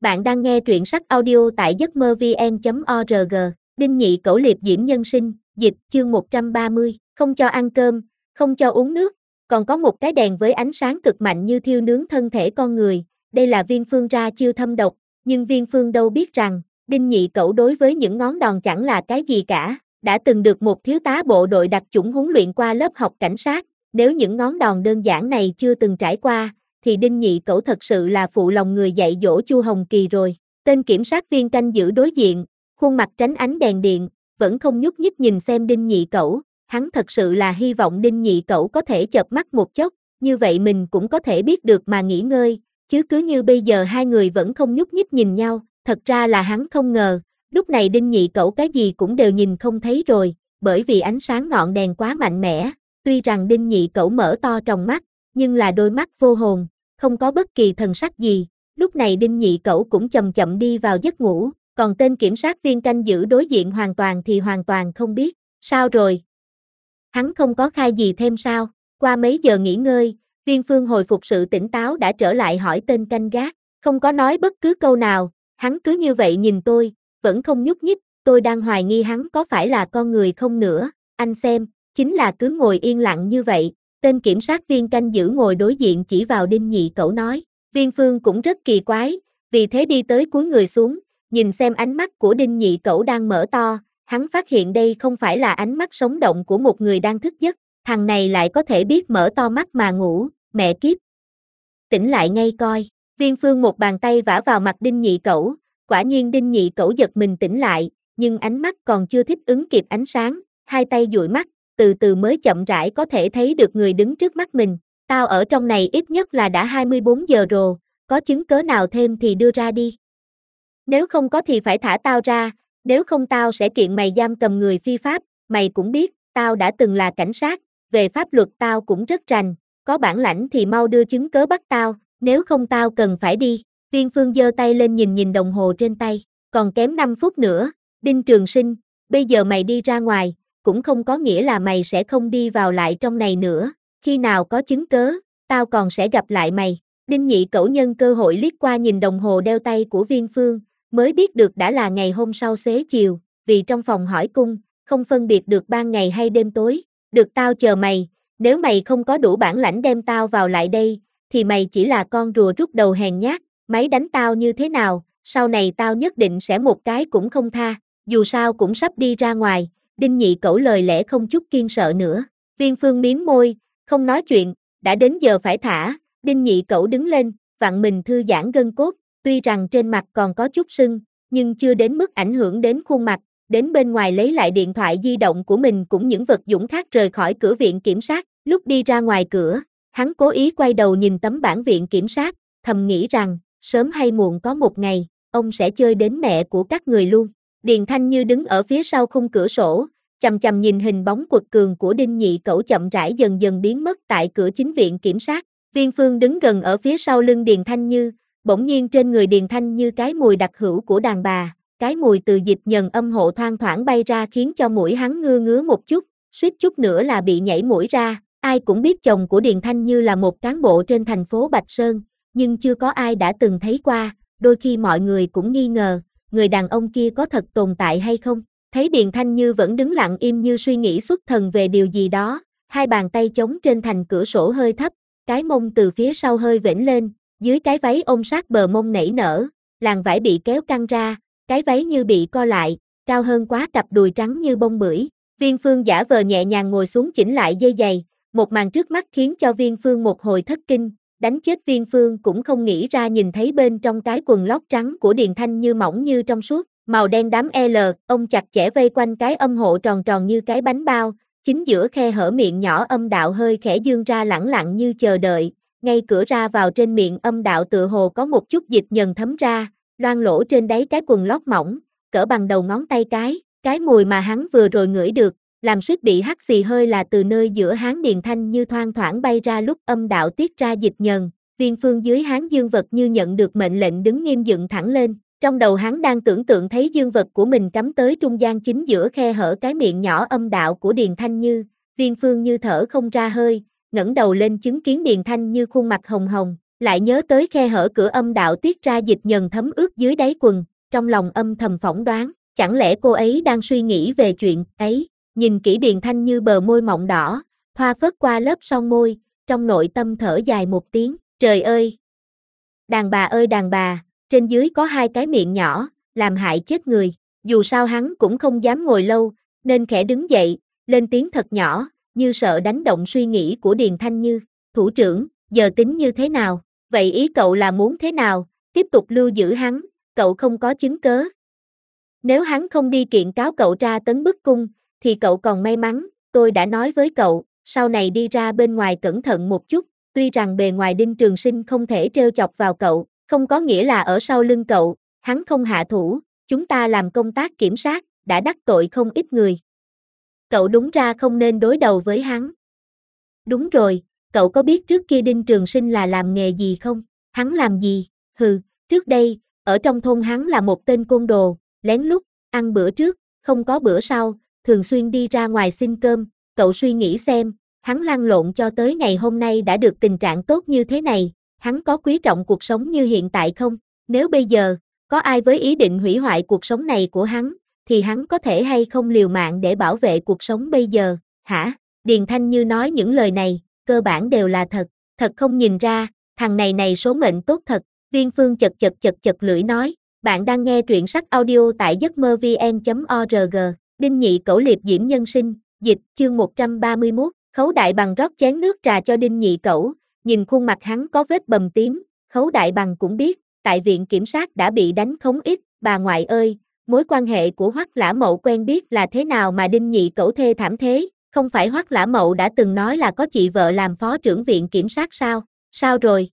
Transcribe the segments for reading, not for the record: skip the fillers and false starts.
Bạn đang nghe truyện sách audio tại giấc mơ vn.org. Đinh Nhị Cẩu liệp diễm nhân sinh, dịch, chương 130, không cho ăn cơm, không cho uống nước, còn có một cái đèn với ánh sáng cực mạnh như thiêu nướng thân thể con người, đây là Viên Phương ra chiêu thâm độc, nhưng Viên Phương đâu biết rằng, Đinh Nhị Cẩu đối với những ngón đòn chẳng là cái gì cả, đã từng được một thiếu tá bộ đội đặc chủng huấn luyện qua lớp học cảnh sát, nếu những ngón đòn đơn giản này chưa từng trải qua, thì Đinh Nhị Cẩu thật sự là phụ lòng người dạy dỗ Chu Hồng Kỳ rồi. Tên kiểm sát viên canh giữ đối diện, khuôn mặt tránh ánh đèn điện, vẫn không nhúc nhích nhìn xem Đinh Nhị Cẩu, hắn thật sự là hy vọng Đinh Nhị Cẩu có thể chợp mắt một chốc, như vậy mình cũng có thể biết được mà nghỉ ngơi, chứ cứ như bây giờ hai người vẫn không nhúc nhích nhìn nhau, thật ra là hắn không ngờ, lúc này Đinh Nhị Cẩu cái gì cũng đều nhìn không thấy rồi, bởi vì ánh sáng ngọn đèn quá mạnh mẽ, tuy rằng Đinh Nhị Cẩu mở to tròng mắt, nhưng là đôi mắt vô hồn, không có bất kỳ thần sắc gì, lúc này Đinh Nhị Cẩu cũng chậm chậm đi vào giấc ngủ, còn tên kiểm sát viên canh giữ đối diện hoàn toàn không biết, sao rồi? Hắn không có khai gì thêm sao? Qua mấy giờ nghỉ ngơi, Viên Phương hồi phục sự tỉnh táo đã trở lại hỏi tên canh gác, không có nói bất cứ câu nào, hắn cứ như vậy nhìn tôi, vẫn không nhúc nhích, tôi đang hoài nghi hắn có phải là con người không nữa, anh xem, chính là cứ ngồi yên lặng như vậy. Tên kiểm sát viên canh giữ ngồi đối diện chỉ vào Đinh Nhị Cẩu nói, Viên Phương cũng rất kỳ quái, vì thế đi tới cúi người xuống, nhìn xem ánh mắt của Đinh Nhị Cẩu đang mở to, hắn phát hiện đây không phải là ánh mắt sống động của một người đang thức giấc, thằng này lại có thể biết mở to mắt mà ngủ, mẹ kiếp. Tỉnh lại ngay coi, Viên Phương một bàn tay vả vào mặt Đinh Nhị Cẩu, quả nhiên Đinh Nhị Cẩu giật mình tỉnh lại, nhưng ánh mắt còn chưa thích ứng kịp ánh sáng, hai tay dụi mắt, từ từ mới chậm rãi có thể thấy được người đứng trước mắt mình, tao ở trong này ít nhất là đã 24 giờ rồi, có chứng cớ nào thêm thì đưa ra đi. Nếu không có thì phải thả tao ra, nếu không tao sẽ kiện mày giam cầm người phi pháp, mày cũng biết, tao đã từng là cảnh sát, về pháp luật tao cũng rất rành, có bản lãnh thì mau đưa chứng cớ bắt tao, nếu không tao cần phải đi. Viên Phương giơ tay lên nhìn đồng hồ trên tay, còn kém 5 phút nữa, Đinh Trường Sinh, bây giờ mày đi ra ngoài, cũng không có nghĩa là mày sẽ không đi vào lại trong này nữa, khi nào có chứng cớ, tao còn sẽ gặp lại mày. Đinh Nhị Cẩu nhân cơ hội liếc qua nhìn đồng hồ đeo tay của Viên Phương, mới biết được đã là ngày hôm sau xế chiều, vì trong phòng hỏi cung, không phân biệt được ban ngày hay đêm tối, được tao chờ mày, nếu mày không có đủ bản lãnh đem tao vào lại đây, thì mày chỉ là con rùa rút đầu hèn nhát, máy đánh tao như thế nào, sau này tao nhất định sẽ một cái cũng không tha, dù sao cũng sắp đi ra ngoài. Đinh Nhị Cẩu lời lẽ không chút kiêng sợ nữa, Viên Phương miếm môi, không nói chuyện, đã đến giờ phải thả, Đinh Nhị Cẩu đứng lên, vặn mình thư giãn gân cốt, tuy rằng trên mặt còn có chút sưng, nhưng chưa đến mức ảnh hưởng đến khuôn mặt, đến bên ngoài lấy lại điện thoại di động của mình cũng những vật dụng khác rời khỏi cửa viện kiểm sát, lúc đi ra ngoài cửa, hắn cố ý quay đầu nhìn tấm bảng viện kiểm sát, thầm nghĩ rằng, sớm hay muộn có một ngày, ông sẽ chơi đến mẹ của các người luôn. Điền Thanh Như đứng ở phía sau khung cửa sổ, chằm chằm nhìn hình bóng quật cường của Đinh Nhị Cẩu chậm rãi dần dần biến mất tại cửa chính viện kiểm sát. Viên Phương đứng gần ở phía sau lưng Điền Thanh Như, bỗng nhiên trên người Điền Thanh Như cái mùi đặc hữu của đàn bà, cái mùi từ dịch nhần âm hộ thoang thoảng bay ra khiến cho mũi hắn ngứa một chút, suýt chút nữa là bị nhảy mũi ra. Ai cũng biết chồng của Điền Thanh Như là một cán bộ trên thành phố Bạch Sơn, nhưng chưa có ai đã từng thấy qua, đôi khi mọi người cũng nghi ngờ, người đàn ông kia có thật tồn tại hay không. Thấy Điền Thanh Như vẫn đứng lặng im như suy nghĩ xuất thần về điều gì đó, hai bàn tay chống trên thành cửa sổ hơi thấp, cái mông từ phía sau hơi vểnh lên, dưới cái váy ôm sát bờ mông nảy nở, làn vải bị kéo căng ra, cái váy như bị co lại, cao hơn quá cặp đùi trắng như bông bưởi. Viên Phương giả vờ nhẹ nhàng ngồi xuống chỉnh lại dây giày, một màn trước mắt khiến cho Viên Phương một hồi thất kinh, đánh chết Viên Phương cũng không nghĩ ra nhìn thấy bên trong cái quần lót trắng của Điền Thanh Như mỏng như trong suốt, màu đen đám L, ông chặt chẽ vây quanh cái âm hộ tròn tròn như cái bánh bao, chính giữa khe hở miệng nhỏ âm đạo hơi khẽ dương ra lẳng lặng như chờ đợi, ngay cửa ra vào trên miệng âm đạo tựa hồ có một chút dịch nhần thấm ra, loang lỗ trên đáy cái quần lót mỏng, cỡ bằng đầu ngón tay cái mùi mà hắn vừa rồi ngửi được, làm suýt bị hắt xì hơi là từ nơi giữa háng Điền Thanh Như thoang thoảng bay ra lúc âm đạo tiết ra dịch nhần. Viên Phương dưới háng dương vật như nhận được mệnh lệnh đứng nghiêm dựng thẳng lên, trong đầu hắn đang tưởng tượng thấy dương vật của mình cắm tới trung gian chính giữa khe hở cái miệng nhỏ âm đạo của Điền Thanh Như. Viên Phương như thở không ra hơi, ngẩng đầu lên chứng kiến Điền Thanh Như khuôn mặt hồng hồng, lại nhớ tới khe hở cửa âm đạo tiết ra dịch nhờn thấm ướt dưới đáy quần, trong lòng âm thầm phỏng đoán, chẳng lẽ cô ấy đang suy nghĩ về chuyện ấy, nhìn kỹ Điền Thanh Như bờ môi mọng đỏ, thoa phớt qua lớp son môi, trong nội tâm thở dài một tiếng, trời ơi! Đàn bà, trên dưới có hai cái miệng nhỏ, làm hại chết người, dù sao hắn cũng không dám ngồi lâu, nên khẽ đứng dậy, lên tiếng thật nhỏ, như sợ đánh động suy nghĩ của Điền Thanh Như, thủ trưởng, giờ tính như thế nào, vậy ý cậu là muốn thế nào, tiếp tục lưu giữ hắn, cậu không có chứng cớ. Nếu hắn không đi kiện cáo cậu tra tấn bức cung, thì cậu còn may mắn, tôi đã nói với cậu, sau này đi ra bên ngoài cẩn thận một chút, tuy rằng bề ngoài Đinh Trường Sinh không thể trêu chọc vào cậu, không có nghĩa là ở sau lưng cậu, hắn không hạ thủ, chúng ta làm công tác kiểm sát, đã đắc tội không ít người. Cậu đúng ra không nên đối đầu với hắn. Đúng rồi, cậu có biết trước kia Đinh Trường Sinh là làm nghề gì không? Hắn làm gì? Hừ, trước đây, ở trong thôn hắn là một tên côn đồ, lén lút, ăn bữa trước, không có bữa sau, thường xuyên đi ra ngoài xin cơm, cậu suy nghĩ xem, hắn lăn lộn cho tới ngày hôm nay đã được tình trạng tốt như thế này, hắn có quý trọng cuộc sống như hiện tại không? Nếu bây giờ, có ai với ý định hủy hoại cuộc sống này của hắn, thì hắn có thể hay không liều mạng để bảo vệ cuộc sống bây giờ, hả? Điền Thanh Như nói những lời này, cơ bản đều là thật, thật không nhìn ra, thằng này số mệnh tốt thật, Viên Phương chật lưỡi nói, bạn đang nghe truyện sách audio tại giấc mơ vn.org, Đinh Nhị Cẩu Liệp Diễm Nhân Sinh, dịch, chương 131, Khấu Đại Bằng rót chén nước trà cho Đinh Nhị Cẩu, nhìn khuôn mặt hắn có vết bầm tím, Khấu Đại Bằng cũng biết, tại viện kiểm sát đã bị đánh không ít, bà ngoại ơi, mối quan hệ của Hoắc Lã Mậu quen biết là thế nào mà Đinh Nhị Cẩu thê thảm thế, không phải Hoắc Lã Mậu đã từng nói là có chị vợ làm phó trưởng viện kiểm sát sao, sao rồi?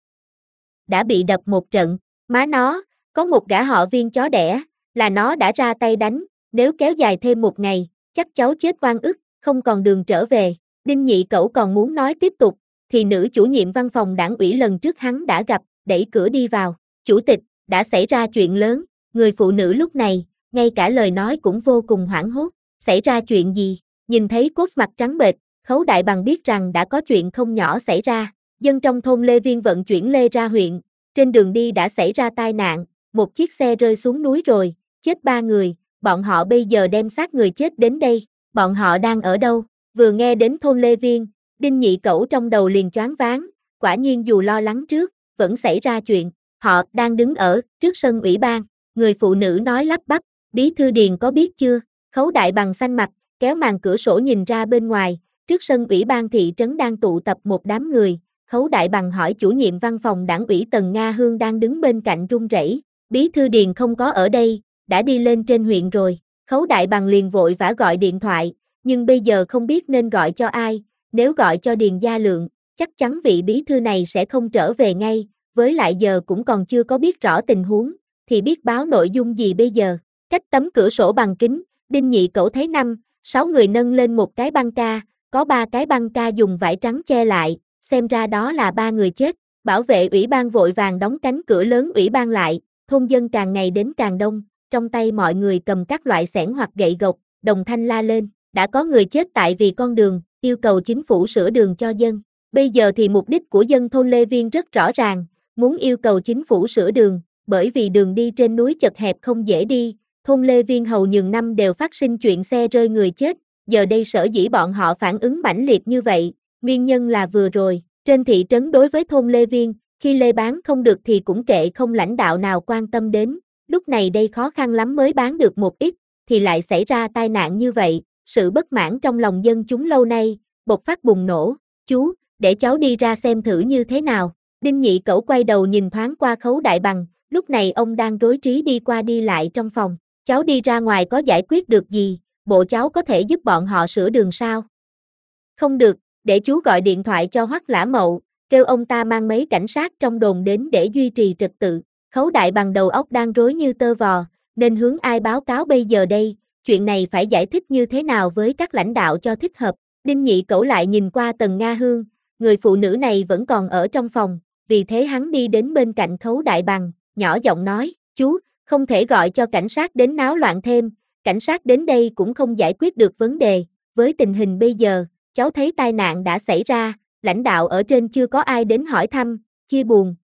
Đã bị đập một trận, má nó, có một gã họ Viên chó đẻ, là nó đã ra tay đánh, nếu kéo dài thêm một ngày, chắc cháu chết oan ức, không còn đường trở về. Đinh Nhị Cẩu còn muốn nói tiếp tục, thì nữ chủ nhiệm văn phòng đảng ủy lần trước hắn đã gặp, đẩy cửa đi vào. Chủ tịch, đã xảy ra chuyện lớn, người phụ nữ lúc này, ngay cả lời nói cũng vô cùng hoảng hốt. Xảy ra chuyện gì? Nhìn thấy cốt mặt trắng bệch, Khấu Đại Bằng biết rằng đã có chuyện không nhỏ xảy ra. Dân trong thôn Lê Viên vận chuyển Lê ra huyện, trên đường đi đã xảy ra tai nạn, một chiếc xe rơi xuống núi rồi, chết 3 người, bọn họ bây giờ đem xác người chết đến đây, bọn họ đang ở đâu? Vừa nghe đến thôn Lê Viên, Đinh Nhị Cẩu trong đầu liền choáng váng, quả nhiên dù lo lắng trước, vẫn xảy ra chuyện, họ đang đứng ở trước sân ủy ban, người phụ nữ nói lắp bắp, bí thư Điền có biết chưa? Khấu Đại Bằng xanh mặt, kéo màn cửa sổ nhìn ra bên ngoài, trước sân ủy ban thị trấn đang tụ tập một đám người. Khấu Đại Bằng hỏi chủ nhiệm văn phòng đảng ủy Tần Nga Hương đang đứng bên cạnh run rẩy, bí thư Điền không có ở đây, đã đi lên trên huyện rồi. Khấu Đại Bằng liền vội vã gọi điện thoại, nhưng bây giờ không biết nên gọi cho ai, nếu gọi cho Điền Gia Lượng, chắc chắn vị bí thư này sẽ không trở về ngay, với lại giờ cũng còn chưa có biết rõ tình huống, thì biết báo nội dung gì bây giờ. Cách tấm cửa sổ bằng kính, Đinh Nhị Cẩu thấy 5-6 người nâng lên một cái băng ca, có 3 cái băng ca dùng vải trắng che lại, xem ra đó là 3 người chết. Bảo vệ ủy ban vội vàng đóng cánh cửa lớn ủy ban lại, thôn dân càng ngày đến càng đông, trong tay mọi người cầm các loại xẻng hoặc gậy gộc, đồng thanh la lên, đã có người chết tại vì con đường, yêu cầu chính phủ sửa đường cho dân. Bây giờ thì mục đích của dân thôn Lê Viên rất rõ ràng, muốn yêu cầu chính phủ sửa đường, bởi vì đường đi trên núi chật hẹp không dễ đi, thôn Lê Viên hầu nhường năm đều phát sinh chuyện xe rơi người chết, giờ đây sở dĩ bọn họ phản ứng mãnh liệt như vậy, nguyên nhân là vừa rồi, trên thị trấn đối với thôn Lê Viên, khi lê bán không được thì cũng kệ không lãnh đạo nào quan tâm đến, lúc này đây khó khăn lắm mới bán được một ít, thì lại xảy ra tai nạn như vậy, sự bất mãn trong lòng dân chúng lâu nay, bộc phát bùng nổ, chú, để cháu đi ra xem thử như thế nào. Đinh Nhị Cẩu quay đầu nhìn thoáng qua Khấu Đại Bằng, lúc này ông đang rối trí đi qua đi lại trong phòng, cháu đi ra ngoài có giải quyết được gì, bộ cháu có thể giúp bọn họ sửa đường sao? Không được, để chú gọi điện thoại cho Hoắc Lã Mậu, kêu ông ta mang mấy cảnh sát trong đồn đến để duy trì trật tự. Khấu Đại Bằng đầu óc đang rối như tơ vò, nên hướng ai báo cáo bây giờ đây, chuyện này phải giải thích như thế nào với các lãnh đạo cho thích hợp. Đinh Nhị Cẩu lại nhìn qua Tần Nga Hương, người phụ nữ này vẫn còn ở trong phòng, vì thế hắn đi đến bên cạnh Khấu Đại Bằng, nhỏ giọng nói, chú, không thể gọi cho cảnh sát đến náo loạn thêm, cảnh sát đến đây cũng không giải quyết được vấn đề, với tình hình bây giờ, cháu thấy tai nạn đã xảy ra, lãnh đạo ở trên chưa có ai đến hỏi thăm, chia buồn,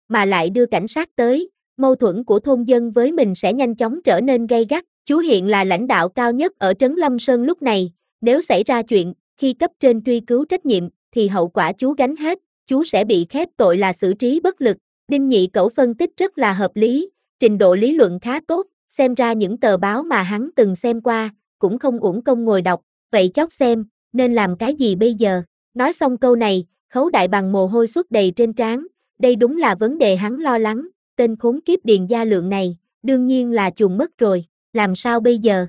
mà lại đưa cảnh sát tới, mâu thuẫn của thôn dân với mình sẽ nhanh chóng trở nên gay gắt. Chú hiện là lãnh đạo cao nhất ở Trấn Lâm Sơn lúc này, nếu xảy ra chuyện, khi cấp trên truy cứu trách nhiệm, thì hậu quả chú gánh hết, chú sẽ bị khép tội là xử trí bất lực. Đinh Nhị Cẩu phân tích rất là hợp lý, trình độ lý luận khá tốt, xem ra những tờ báo mà hắn từng xem qua, cũng không uổng công ngồi đọc, vậy chót xem, nên làm cái gì bây giờ? Nói xong câu này, Khấu Đại Bằng mồ hôi xuất đầy trên trán, đây đúng là vấn đề hắn lo lắng, tên khốn kiếp Điền Gia Lượng này, đương nhiên là chuồn mất rồi, làm sao bây giờ?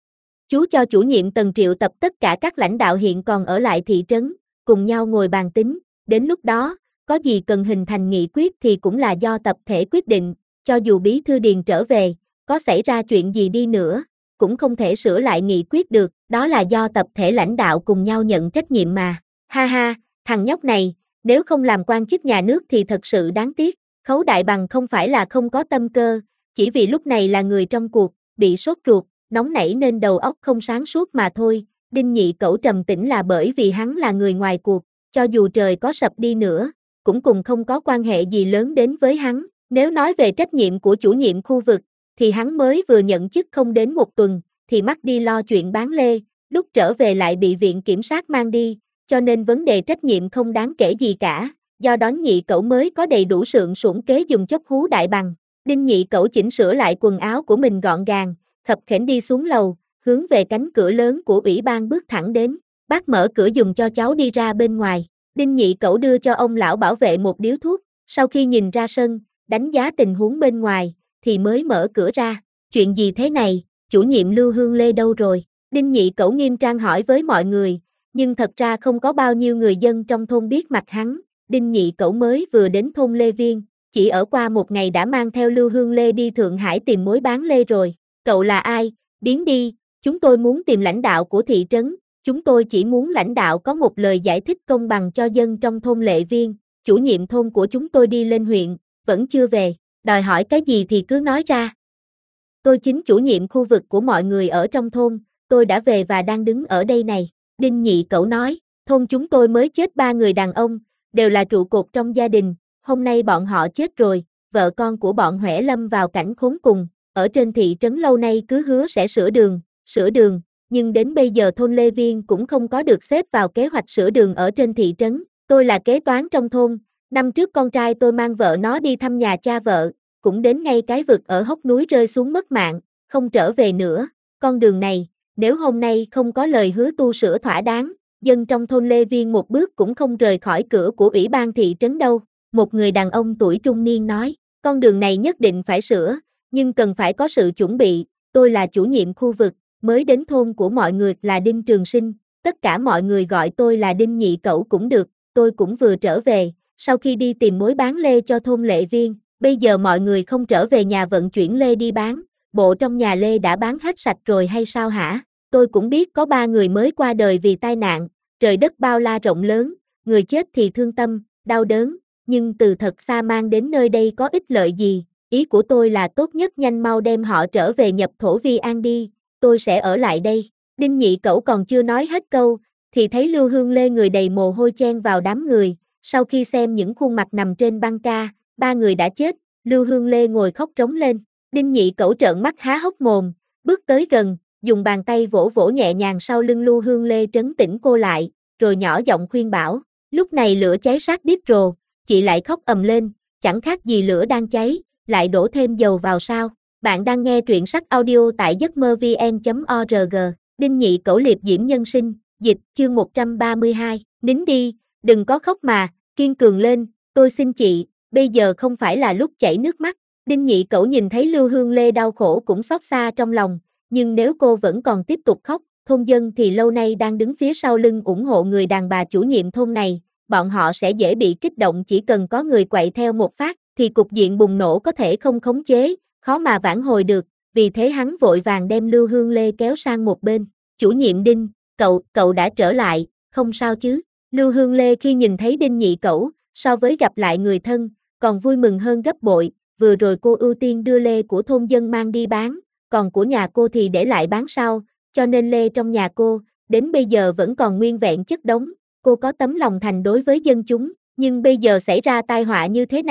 Chú cho chủ nhiệm Tần triệu tập tất cả các lãnh đạo hiện còn ở lại thị trấn, cùng nhau ngồi bàn tính, đến lúc đó, có gì cần hình thành nghị quyết thì cũng là do tập thể quyết định, cho dù bí thư Điền trở về, có xảy ra chuyện gì đi nữa, cũng không thể sửa lại nghị quyết được, đó là do tập thể lãnh đạo cùng nhau nhận trách nhiệm mà. Ha ha, thằng nhóc này, nếu không làm quan chức nhà nước thì thật sự đáng tiếc. Khấu Đại Bằng không phải là không có tâm cơ, chỉ vì lúc này là người trong cuộc, bị sốt ruột, nóng nảy nên đầu óc không sáng suốt mà thôi. Đinh Nhị Cẩu trầm tĩnh là bởi vì hắn là người ngoài cuộc, cho dù trời có sập đi nữa, cũng cùng không có quan hệ gì lớn đến với hắn. Nếu nói về trách nhiệm của chủ nhiệm khu vực, thì hắn mới vừa nhận chức không đến một tuần, thì mắc đi lo chuyện bán lê, lúc trở về lại bị viện kiểm sát mang đi, cho nên vấn đề trách nhiệm không đáng kể gì cả, do đó Nhị Cẩu mới có đầy đủ sượng sủng kế dùng chốc hú Đại Bằng. Đinh Nhị Cẩu chỉnh sửa lại quần áo của mình gọn gàng, khập khểnh đi xuống lầu, hướng về cánh cửa lớn của ủy ban bước thẳng đến, bác mở cửa dùng cho cháu đi ra bên ngoài. Đinh Nhị Cẩu đưa cho ông lão bảo vệ một điếu thuốc, sau khi nhìn ra sân, đánh giá tình huống bên ngoài, thì mới mở cửa ra. Chuyện gì thế này, chủ nhiệm Lưu Hương Lê đâu rồi? Đinh Nhị Cẩu nghiêm trang hỏi với mọi người, nhưng thật ra không có bao nhiêu người dân trong thôn biết mặt hắn. Đinh Nhị Cẩu mới vừa đến thôn Lê Viên, chỉ ở qua một ngày đã mang theo Lưu Hương Lê đi Thượng Hải tìm mối bán lê rồi. Cậu là ai? Biến đi, chúng tôi muốn tìm lãnh đạo của thị trấn, chúng tôi chỉ muốn lãnh đạo có một lời giải thích công bằng cho dân trong thôn Lệ Viên. Chủ nhiệm thôn của chúng tôi đi lên huyện, vẫn chưa về, đòi hỏi cái gì thì cứ nói ra. Tôi chính chủ nhiệm khu vực của mọi người ở trong thôn, tôi đã về và đang đứng ở đây này. Đinh Nhị Cẩu nói, thôn chúng tôi mới chết 3 người đàn ông, đều là trụ cột trong gia đình, hôm nay bọn họ chết rồi, vợ con của bọn Huệ lâm vào cảnh khốn cùng, ở trên thị trấn lâu nay cứ hứa sẽ sửa đường, nhưng đến bây giờ thôn Lê Viên cũng không có được xếp vào kế hoạch sửa đường ở trên thị trấn. Tôi là kế toán trong thôn, năm trước con trai tôi mang vợ nó đi thăm nhà cha vợ, cũng đến ngay cái vực ở hốc núi rơi xuống mất mạng, không trở về nữa. Con đường này, nếu hôm nay không có lời hứa tu sửa thỏa đáng, dân trong thôn Lê Viên một bước cũng không rời khỏi cửa của ủy ban thị trấn đâu. Một người đàn ông tuổi trung niên nói, con đường này nhất định phải sửa, nhưng cần phải có sự chuẩn bị. Tôi là chủ nhiệm khu vực, mới đến thôn của mọi người là Đinh Trường Sinh, tất cả mọi người gọi tôi là Đinh Nhị Cẩu cũng được, tôi cũng vừa trở về, sau khi đi tìm mối bán lê cho thôn Lệ Viên, bây giờ mọi người không trở về nhà vận chuyển lê đi bán, bộ trong nhà lê đã bán hết sạch rồi hay sao hả? Tôi cũng biết có 3 người mới qua đời vì tai nạn, trời đất bao la rộng lớn, người chết thì thương tâm, đau đớn, nhưng từ thật xa mang đến nơi đây có ích lợi gì, ý của tôi là tốt nhất nhanh mau đem họ trở về nhập thổ vi an đi, tôi sẽ ở lại đây. Đinh Nhị Cẩu còn chưa nói hết câu, thì thấy Lưu Hương Lê người đầy mồ hôi chen vào đám người, sau khi xem những khuôn mặt nằm trên băng ca, 3 người đã chết, Lưu Hương Lê ngồi khóc trống lên. Đinh Nhị Cẩu trợn mắt há hốc mồm, bước tới gần, dùng bàn tay vỗ vỗ nhẹ nhàng sau lưng Lưu Hương Lê trấn tĩnh cô lại, rồi nhỏ giọng khuyên bảo. Lúc này lửa cháy sát đít rồ, chị lại khóc ầm lên, chẳng khác gì lửa đang cháy, lại đổ thêm dầu vào sao. Bạn đang nghe truyện sách audio tại giấc mơ vn.org. Đinh Nhị Cẩu liệp diễm nhân sinh, dịch, chương 132, nín đi, đừng có khóc mà, kiên cường lên, tôi xin chị, bây giờ không phải là lúc chảy nước mắt. Đinh Nhị Cẩu nhìn thấy Lưu Hương Lê đau khổ cũng xót xa trong lòng, nhưng nếu cô vẫn còn tiếp tục khóc, thôn dân thì lâu nay đang đứng phía sau lưng ủng hộ người đàn bà chủ nhiệm thôn này, bọn họ sẽ dễ bị kích động, chỉ cần có người quậy theo một phát, thì cục diện bùng nổ có thể không khống chế, khó mà vãn hồi được, vì thế hắn vội vàng đem Lưu Hương Lê kéo sang một bên. Chủ nhiệm Đinh, cậu đã trở lại, không sao chứ? Lưu Hương Lê khi nhìn thấy Đinh Nhị Cẩu, so với gặp lại người thân, còn vui mừng hơn gấp bội, vừa rồi cô ưu tiên đưa lê của thôn dân mang đi bán, còn của nhà cô thì để lại bán sau, cho nên lê trong nhà cô, đến bây giờ vẫn còn nguyên vẹn chất đống, cô có tấm lòng thành đối với dân chúng, nhưng bây giờ xảy ra tai họa như thế này,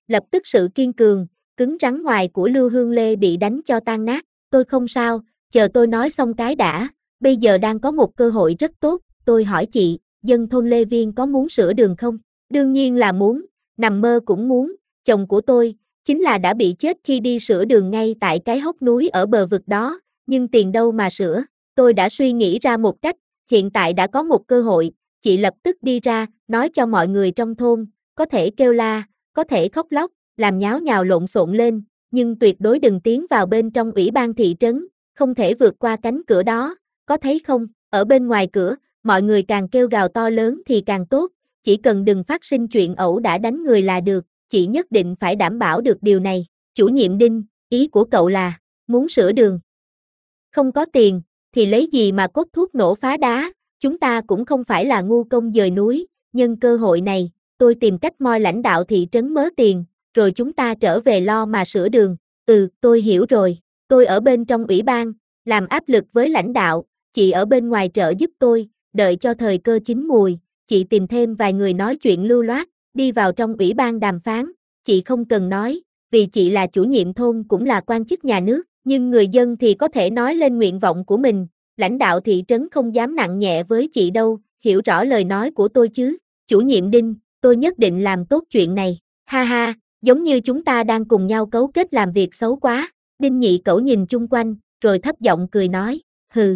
lập tức sự kiên cường, cứng rắn ngoài của Lưu Hương Lê bị đánh cho tan nát. Tôi không sao, chờ tôi nói xong cái đã, bây giờ đang có một cơ hội rất tốt, tôi hỏi chị, dân thôn Lê Viên có muốn sửa đường không? Đương nhiên là muốn, nằm mơ cũng muốn, chồng của tôi, chính là đã bị chết khi đi sửa đường ngay tại cái hốc núi ở bờ vực đó, nhưng tiền đâu mà sửa, tôi đã suy nghĩ ra một cách, hiện tại đã có một cơ hội, chị lập tức đi ra, nói cho mọi người trong thôn, có thể kêu la, có thể khóc lóc, làm nháo nhào lộn xộn lên, nhưng tuyệt đối đừng tiến vào bên trong ủy ban thị trấn, không thể vượt qua cánh cửa đó, có thấy không, ở bên ngoài cửa, mọi người càng kêu gào to lớn thì càng tốt, chỉ cần đừng phát sinh chuyện ẩu đả đánh người là được, chị nhất định phải đảm bảo được điều này. Chủ nhiệm Đinh, ý của cậu là, muốn sửa đường. Không có tiền, thì lấy gì mà cốt thuốc nổ phá đá, chúng ta cũng không phải là ngu công dời núi, nhân cơ hội này, tôi tìm cách moi lãnh đạo thị trấn mớ tiền, rồi chúng ta trở về lo mà sửa đường. Tôi hiểu rồi, tôi ở bên trong ủy ban, làm áp lực với lãnh đạo, chị ở bên ngoài trợ giúp tôi, đợi cho thời cơ chín mùi, chị tìm thêm vài người nói chuyện lưu loát, đi vào trong ủy ban đàm phán, chị không cần nói, vì chị là chủ nhiệm thôn cũng là quan chức nhà nước, nhưng người dân thì có thể nói lên nguyện vọng của mình, lãnh đạo thị trấn không dám nặng nhẹ với chị đâu, hiểu rõ lời nói của tôi chứ, chủ nhiệm Đinh, tôi nhất định làm tốt chuyện này, ha ha, giống như chúng ta đang cùng nhau cấu kết làm việc xấu quá, Đinh Nhị Cẩu nhìn chung quanh, rồi thấp giọng cười nói, hừ.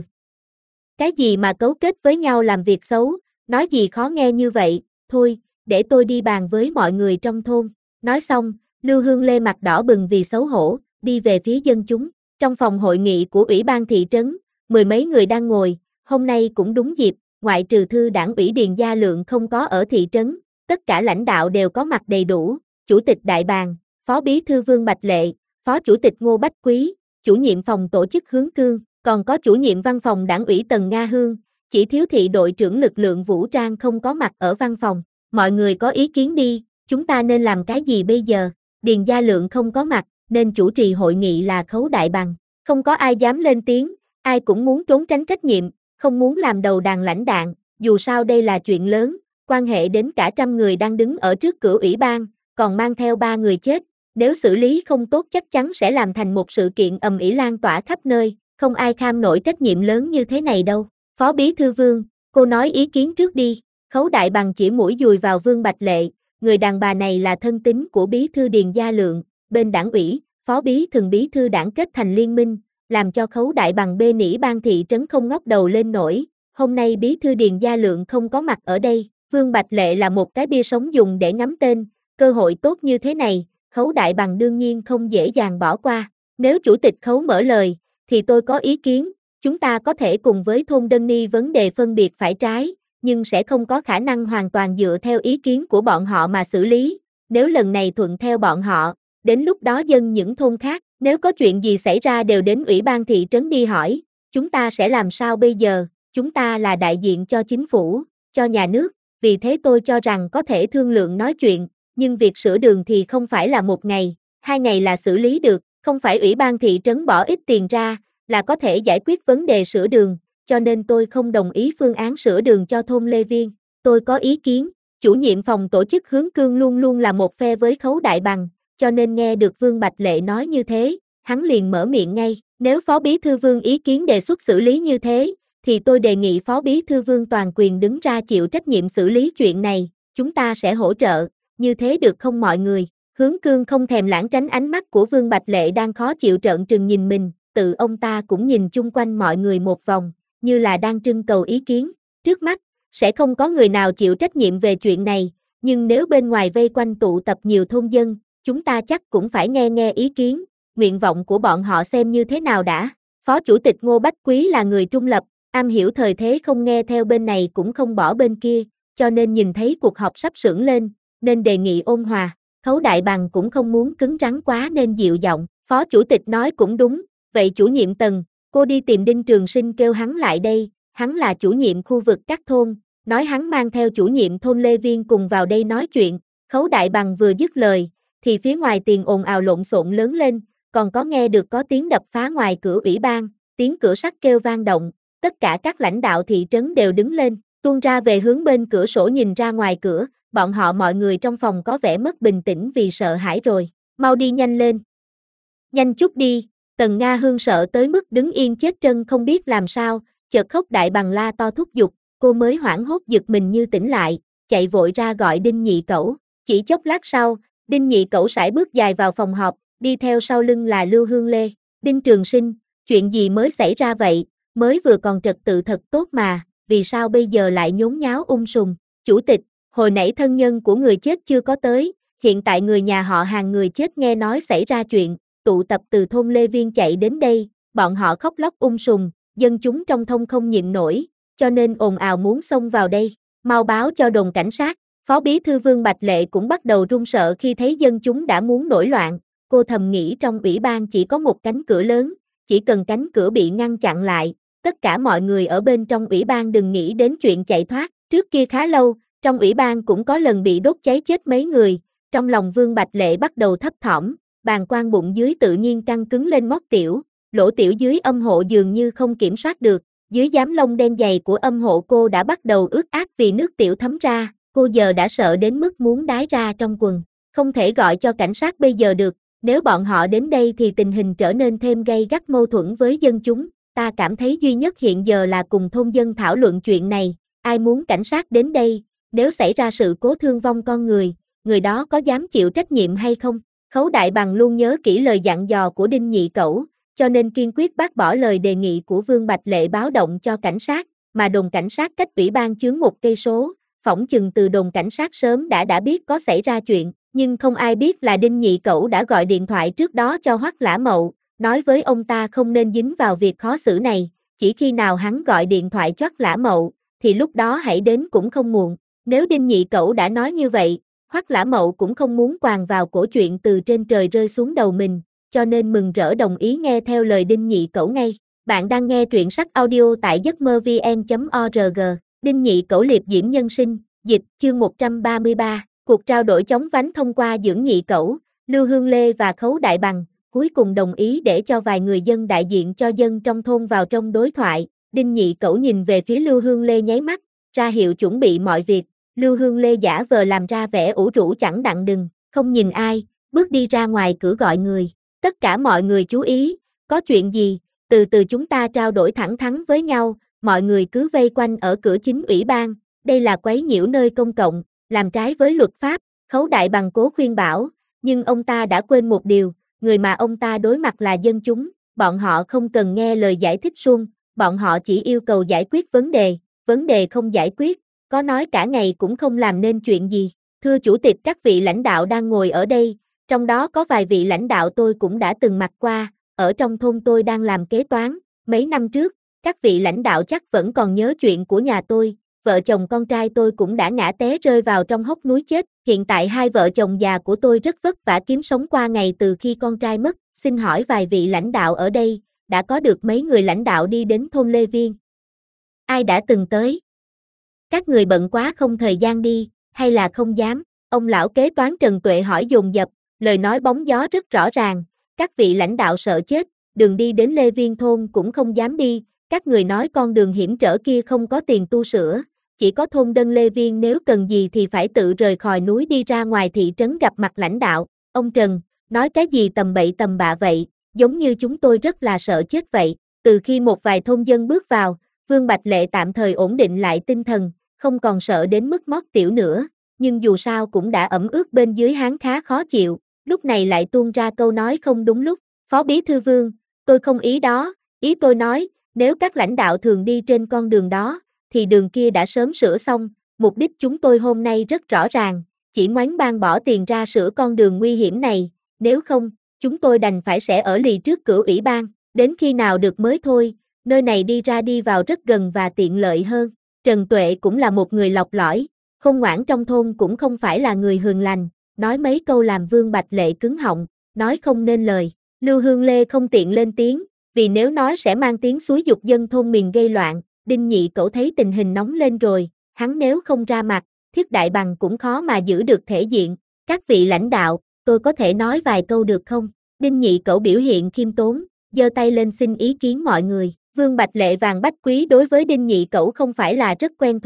Cái gì mà cấu kết với nhau làm việc xấu, nói gì khó nghe như vậy, thôi, để tôi đi bàn với mọi người trong thôn. Nói xong, Lưu Hương Lê mặt đỏ bừng vì xấu hổ, đi về phía dân chúng. Trong phòng hội nghị của ủy ban thị trấn, mười mấy người đang ngồi, hôm nay cũng đúng dịp, ngoại trừ thư đảng ủy Điền Gia Lượng không có ở thị trấn, tất cả lãnh đạo đều có mặt đầy đủ, chủ tịch đại bàng, phó bí thư Vương Bạch Lệ, phó chủ tịch Ngô Bách Quý, chủ nhiệm phòng tổ chức Hướng Cương, còn có chủ nhiệm văn phòng đảng ủy Tần Nga Hương, chỉ thiếu thị đội trưởng lực lượng vũ trang không có mặt ở văn phòng. Mọi người có ý kiến đi, chúng ta nên làm cái gì bây giờ? Điền Gia Lượng không có mặt, nên chủ trì hội nghị là Khấu Đại Bằng. Không có ai dám lên tiếng, ai cũng muốn trốn tránh trách nhiệm, không muốn làm đầu đàn lãnh đạn, dù sao đây là chuyện lớn, quan hệ đến cả trăm người đang đứng ở trước cửa ủy ban, còn mang theo 3 người chết, nếu xử lý không tốt chắc chắn sẽ làm thành một sự kiện ầm ĩ lan tỏa khắp nơi, không ai kham nổi trách nhiệm lớn như thế này đâu. Phó bí thư Vương, cô nói ý kiến trước đi. Khấu Đại Bằng chỉ mũi dùi vào Vương Bạch Lệ, người đàn bà này là thân tín của bí thư Điền Gia Lượng, bên đảng ủy, phó bí bí thư đảng kết thành liên minh, làm cho Khấu Đại Bằng bê nỉ ban thị trấn không ngóc đầu lên nổi. Hôm nay bí thư Điền Gia Lượng không có mặt ở đây, Vương Bạch Lệ là một cái bia sống dùng để ngắm tên, cơ hội tốt như thế này, Khấu Đại Bằng đương nhiên không dễ dàng bỏ qua. Nếu chủ tịch Khấu mở lời, thì tôi có ý kiến, chúng ta có thể cùng với thôn Đơn Ni vấn đề phân biệt phải trái, nhưng sẽ không có khả năng hoàn toàn dựa theo ý kiến của bọn họ mà xử lý. Nếu lần này thuận theo bọn họ, đến lúc đó dân những thôn khác, nếu có chuyện gì xảy ra đều đến ủy ban thị trấn đi hỏi, chúng ta sẽ làm sao bây giờ? Chúng ta là đại diện cho chính phủ, cho nhà nước, vì thế tôi cho rằng có thể thương lượng nói chuyện, nhưng việc sửa đường thì không phải là 1 ngày, 2 ngày là xử lý được, không phải ủy ban thị trấn bỏ ít tiền ra, là có thể giải quyết vấn đề sửa đường, cho nên tôi không đồng ý phương án sửa đường cho thôn Lê Viên. Tôi có ý kiến, chủ nhiệm phòng tổ chức Hướng Cương luôn luôn là một phe với Khấu Đại Bằng, cho nên nghe được Vương Bạch Lệ nói như thế, hắn liền mở miệng ngay, nếu phó bí thư Vương ý kiến đề xuất xử lý như thế, thì tôi đề nghị phó bí thư Vương toàn quyền đứng ra chịu trách nhiệm xử lý chuyện này, chúng ta sẽ hỗ trợ, như thế được không mọi người? Hướng Cương không thèm lãng tránh ánh mắt của Vương Bạch Lệ đang khó chịu trợn trừng nhìn mình, tự ông ta cũng nhìn chung quanh mọi người một vòng, như là đang trưng cầu ý kiến. Trước mắt, sẽ không có người nào chịu trách nhiệm về chuyện này, nhưng nếu bên ngoài vây quanh tụ tập nhiều thôn dân, chúng ta chắc cũng phải nghe ý kiến, nguyện vọng của bọn họ xem như thế nào đã. Phó chủ tịch Ngô Bách Quý là người trung lập, am hiểu thời thế không nghe theo bên này cũng không bỏ bên kia, cho nên nhìn thấy cuộc họp sắp sưởng lên, nên đề nghị ôn hòa. Khấu Đại Bằng cũng không muốn cứng rắn quá nên dịu giọng, phó chủ tịch nói cũng đúng, vậy chủ nhiệm Tần, cô đi tìm Đinh Trường Sinh kêu hắn lại đây, hắn là chủ nhiệm khu vực các thôn, nói hắn mang theo chủ nhiệm thôn Lê Viên cùng vào đây nói chuyện. Khấu Đại Bằng vừa dứt lời, thì phía ngoài tiền ồn ào lộn xộn lớn lên, còn có nghe được có tiếng đập phá ngoài cửa ủy ban, tiếng cửa sắt kêu vang động, tất cả các lãnh đạo thị trấn đều đứng lên, tuôn ra về hướng bên cửa sổ nhìn ra ngoài cửa, bọn họ mọi người trong phòng có vẻ mất bình tĩnh vì sợ hãi rồi. Mau đi nhanh lên. Nhanh chút đi, Tần Nga Hương sợ tới mức đứng yên chết trân không biết làm sao, chợt Khốc Đại Bằng la to thúc giục, cô mới hoảng hốt giật mình như tỉnh lại, chạy vội ra gọi Đinh Nhị Cẩu. Chỉ chốc lát sau, Đinh Nhị Cẩu sải bước dài vào phòng họp, đi theo sau lưng là Lưu Hương Lê. Đinh Trường Sinh, chuyện gì mới xảy ra vậy, mới vừa còn trật tự thật tốt mà, vì sao bây giờ lại nhốn nháo sùm? Chủ tịch, hồi nãy thân nhân của người chết chưa có tới, hiện tại người nhà họ Hàng người chết nghe nói xảy ra chuyện, tụ tập từ thôn Lê Viên chạy đến đây, bọn họ khóc lóc sùm, dân chúng trong thôn không nhịn nổi, cho nên ồn ào muốn xông vào đây, mau báo cho đồn cảnh sát. Phó Bí thư Vương Bạch Lệ cũng bắt đầu run sợ khi thấy dân chúng đã muốn nổi loạn, cô thầm nghĩ trong ủy ban chỉ có một cánh cửa lớn, chỉ cần cánh cửa bị ngăn chặn lại, tất cả mọi người ở bên trong ủy ban đừng nghĩ đến chuyện chạy thoát. Trước kia khá lâu, trong ủy ban cũng có lần bị đốt cháy chết mấy người, trong lòng Vương Bạch Lệ bắt đầu thấp thỏm, bàng quang bụng dưới tự nhiên căng cứng lên mót tiểu, lỗ tiểu dưới âm hộ dường như không kiểm soát được, dưới giám lông đen dày của âm hộ cô đã bắt đầu ướt át vì nước tiểu thấm ra, cô giờ đã sợ đến mức muốn đái ra trong quần, không thể gọi cho cảnh sát bây giờ được, nếu bọn họ đến đây thì tình hình trở nên thêm gay gắt mâu thuẫn với dân chúng, ta cảm thấy duy nhất hiện giờ là cùng thôn dân thảo luận chuyện này, ai muốn cảnh sát đến đây, nếu xảy ra sự cố thương vong con người đó có dám chịu trách nhiệm hay không? Khấu Đại Bằng luôn nhớ kỹ lời dặn dò của Đinh Nhị Cẩu, cho nên kiên quyết bác bỏ lời đề nghị của Vương Bạch Lệ báo động cho cảnh sát, mà đồn cảnh sát cách ủy ban chướng 1 cây số, phỏng chừng từ đồn cảnh sát sớm đã biết có xảy ra chuyện, nhưng không ai biết là Đinh Nhị Cẩu đã gọi điện thoại trước đó cho Hoắc Lã Mậu, nói với ông ta không nên dính vào việc khó xử này, chỉ khi nào hắn gọi điện thoại cho Hoắc Lã Mậu, thì lúc đó hãy đến cũng không muộn. Nếu Đinh Nhị Cẩu đã nói như vậy, Hoắc Lã Mậu cũng không muốn quàng vào cổ chuyện từ trên trời rơi xuống đầu mình, cho nên mừng rỡ đồng ý nghe theo lời Đinh Nhị Cẩu ngay. Bạn đang nghe truyện sách audio tại giấcmơ-vn.org. Đinh Nhị Cẩu liệp diễm nhân sinh, dịch, chương 133, cuộc trao đổi chóng vánh thông qua Dưỡng Nhị Cẩu, Lưu Hương Lê và Khấu Đại Bằng, cuối cùng đồng ý để cho vài người dân đại diện cho dân trong thôn vào trong đối thoại. Đinh Nhị Cẩu nhìn về phía Lưu Hương Lê nháy mắt, ra hiệu chuẩn bị mọi việc. Lưu Hương Lê giả vờ làm ra vẻ ủ rũ chẳng đặng đừng, không nhìn ai, bước đi ra ngoài cửa gọi người. Tất cả mọi người chú ý, có chuyện gì, từ từ chúng ta trao đổi thẳng thắn với nhau, mọi người cứ vây quanh ở cửa chính ủy ban, đây là quấy nhiễu nơi công cộng, làm trái với luật pháp. Khấu Đại Bằng cố khuyên bảo, nhưng ông ta đã quên một điều, người mà ông ta đối mặt là dân chúng, bọn họ không cần nghe lời giải thích suông, bọn họ chỉ yêu cầu giải quyết vấn đề không giải quyết, có nói cả ngày cũng không làm nên chuyện gì. Thưa chủ tịch, các vị lãnh đạo đang ngồi ở đây, trong đó có vài vị lãnh đạo tôi cũng đã từng mặt qua, ở trong thôn tôi đang làm kế toán, mấy năm trước, các vị lãnh đạo chắc vẫn còn nhớ chuyện của nhà tôi, vợ chồng con trai tôi cũng đã ngã té rơi vào trong hốc núi chết, hiện tại hai vợ chồng già của tôi rất vất vả kiếm sống qua ngày từ khi con trai mất, xin hỏi vài vị lãnh đạo ở đây, đã có được mấy người lãnh đạo đi đến thôn Lê Viên? Ai đã từng tới? Các người bận quá không thời gian đi, hay là không dám? Ông lão kế toán Trần Tuệ hỏi dồn dập, lời nói bóng gió rất rõ ràng, các vị lãnh đạo sợ chết, đường đi đến Lê Viên thôn cũng không dám đi, các người nói con đường hiểm trở kia không có tiền tu sửa, chỉ có thôn dân Lê Viên nếu cần gì thì phải tự rời khỏi núi đi ra ngoài thị trấn gặp mặt lãnh đạo. Ông Trần, nói cái gì tầm bậy tầm bạ vậy, giống như chúng tôi rất là sợ chết vậy. Từ khi một vài thôn dân bước vào, Vương Bạch Lệ tạm thời ổn định lại tinh thần, không còn sợ đến mức mót tiểu nữa, nhưng dù sao cũng đã ẩm ướt bên dưới hắn khá khó chịu, lúc này lại tuôn ra câu nói không đúng lúc. Phó Bí thư Vương, tôi không ý đó, ý tôi nói, nếu các lãnh đạo thường đi trên con đường đó, thì đường kia đã sớm sửa xong, mục đích chúng tôi hôm nay rất rõ ràng, chỉ ngoánh ban bỏ tiền ra sửa con đường nguy hiểm này, nếu không, chúng tôi đành phải sẽ ở lì trước cửa ủy ban, đến khi nào được mới thôi, nơi này đi ra đi vào rất gần và tiện lợi hơn. Trần Tuệ cũng là một người lọc lõi, khôn ngoan trong thôn cũng không phải là người hiền lành, nói mấy câu làm Vương Bạch Lệ cứng họng, nói không nên lời. Lưu Hương Lê không tiện lên tiếng, vì nếu nói sẽ mang tiếng xúi giục dân thôn miền gây loạn. Đinh Nhị Cẩu thấy tình hình nóng lên rồi, hắn nếu không ra mặt, Thiết Đại Bằng cũng khó mà giữ được thể diện. Các vị lãnh đạo, tôi có thể nói vài câu được không? Đinh Nhị Cẩu biểu hiện khiêm tốn, giơ tay lên xin ý kiến mọi người. Vương Bạch Lệ vàng bách quý đối với Đinh Nhị Cẩu không phải là rất quen thuộc,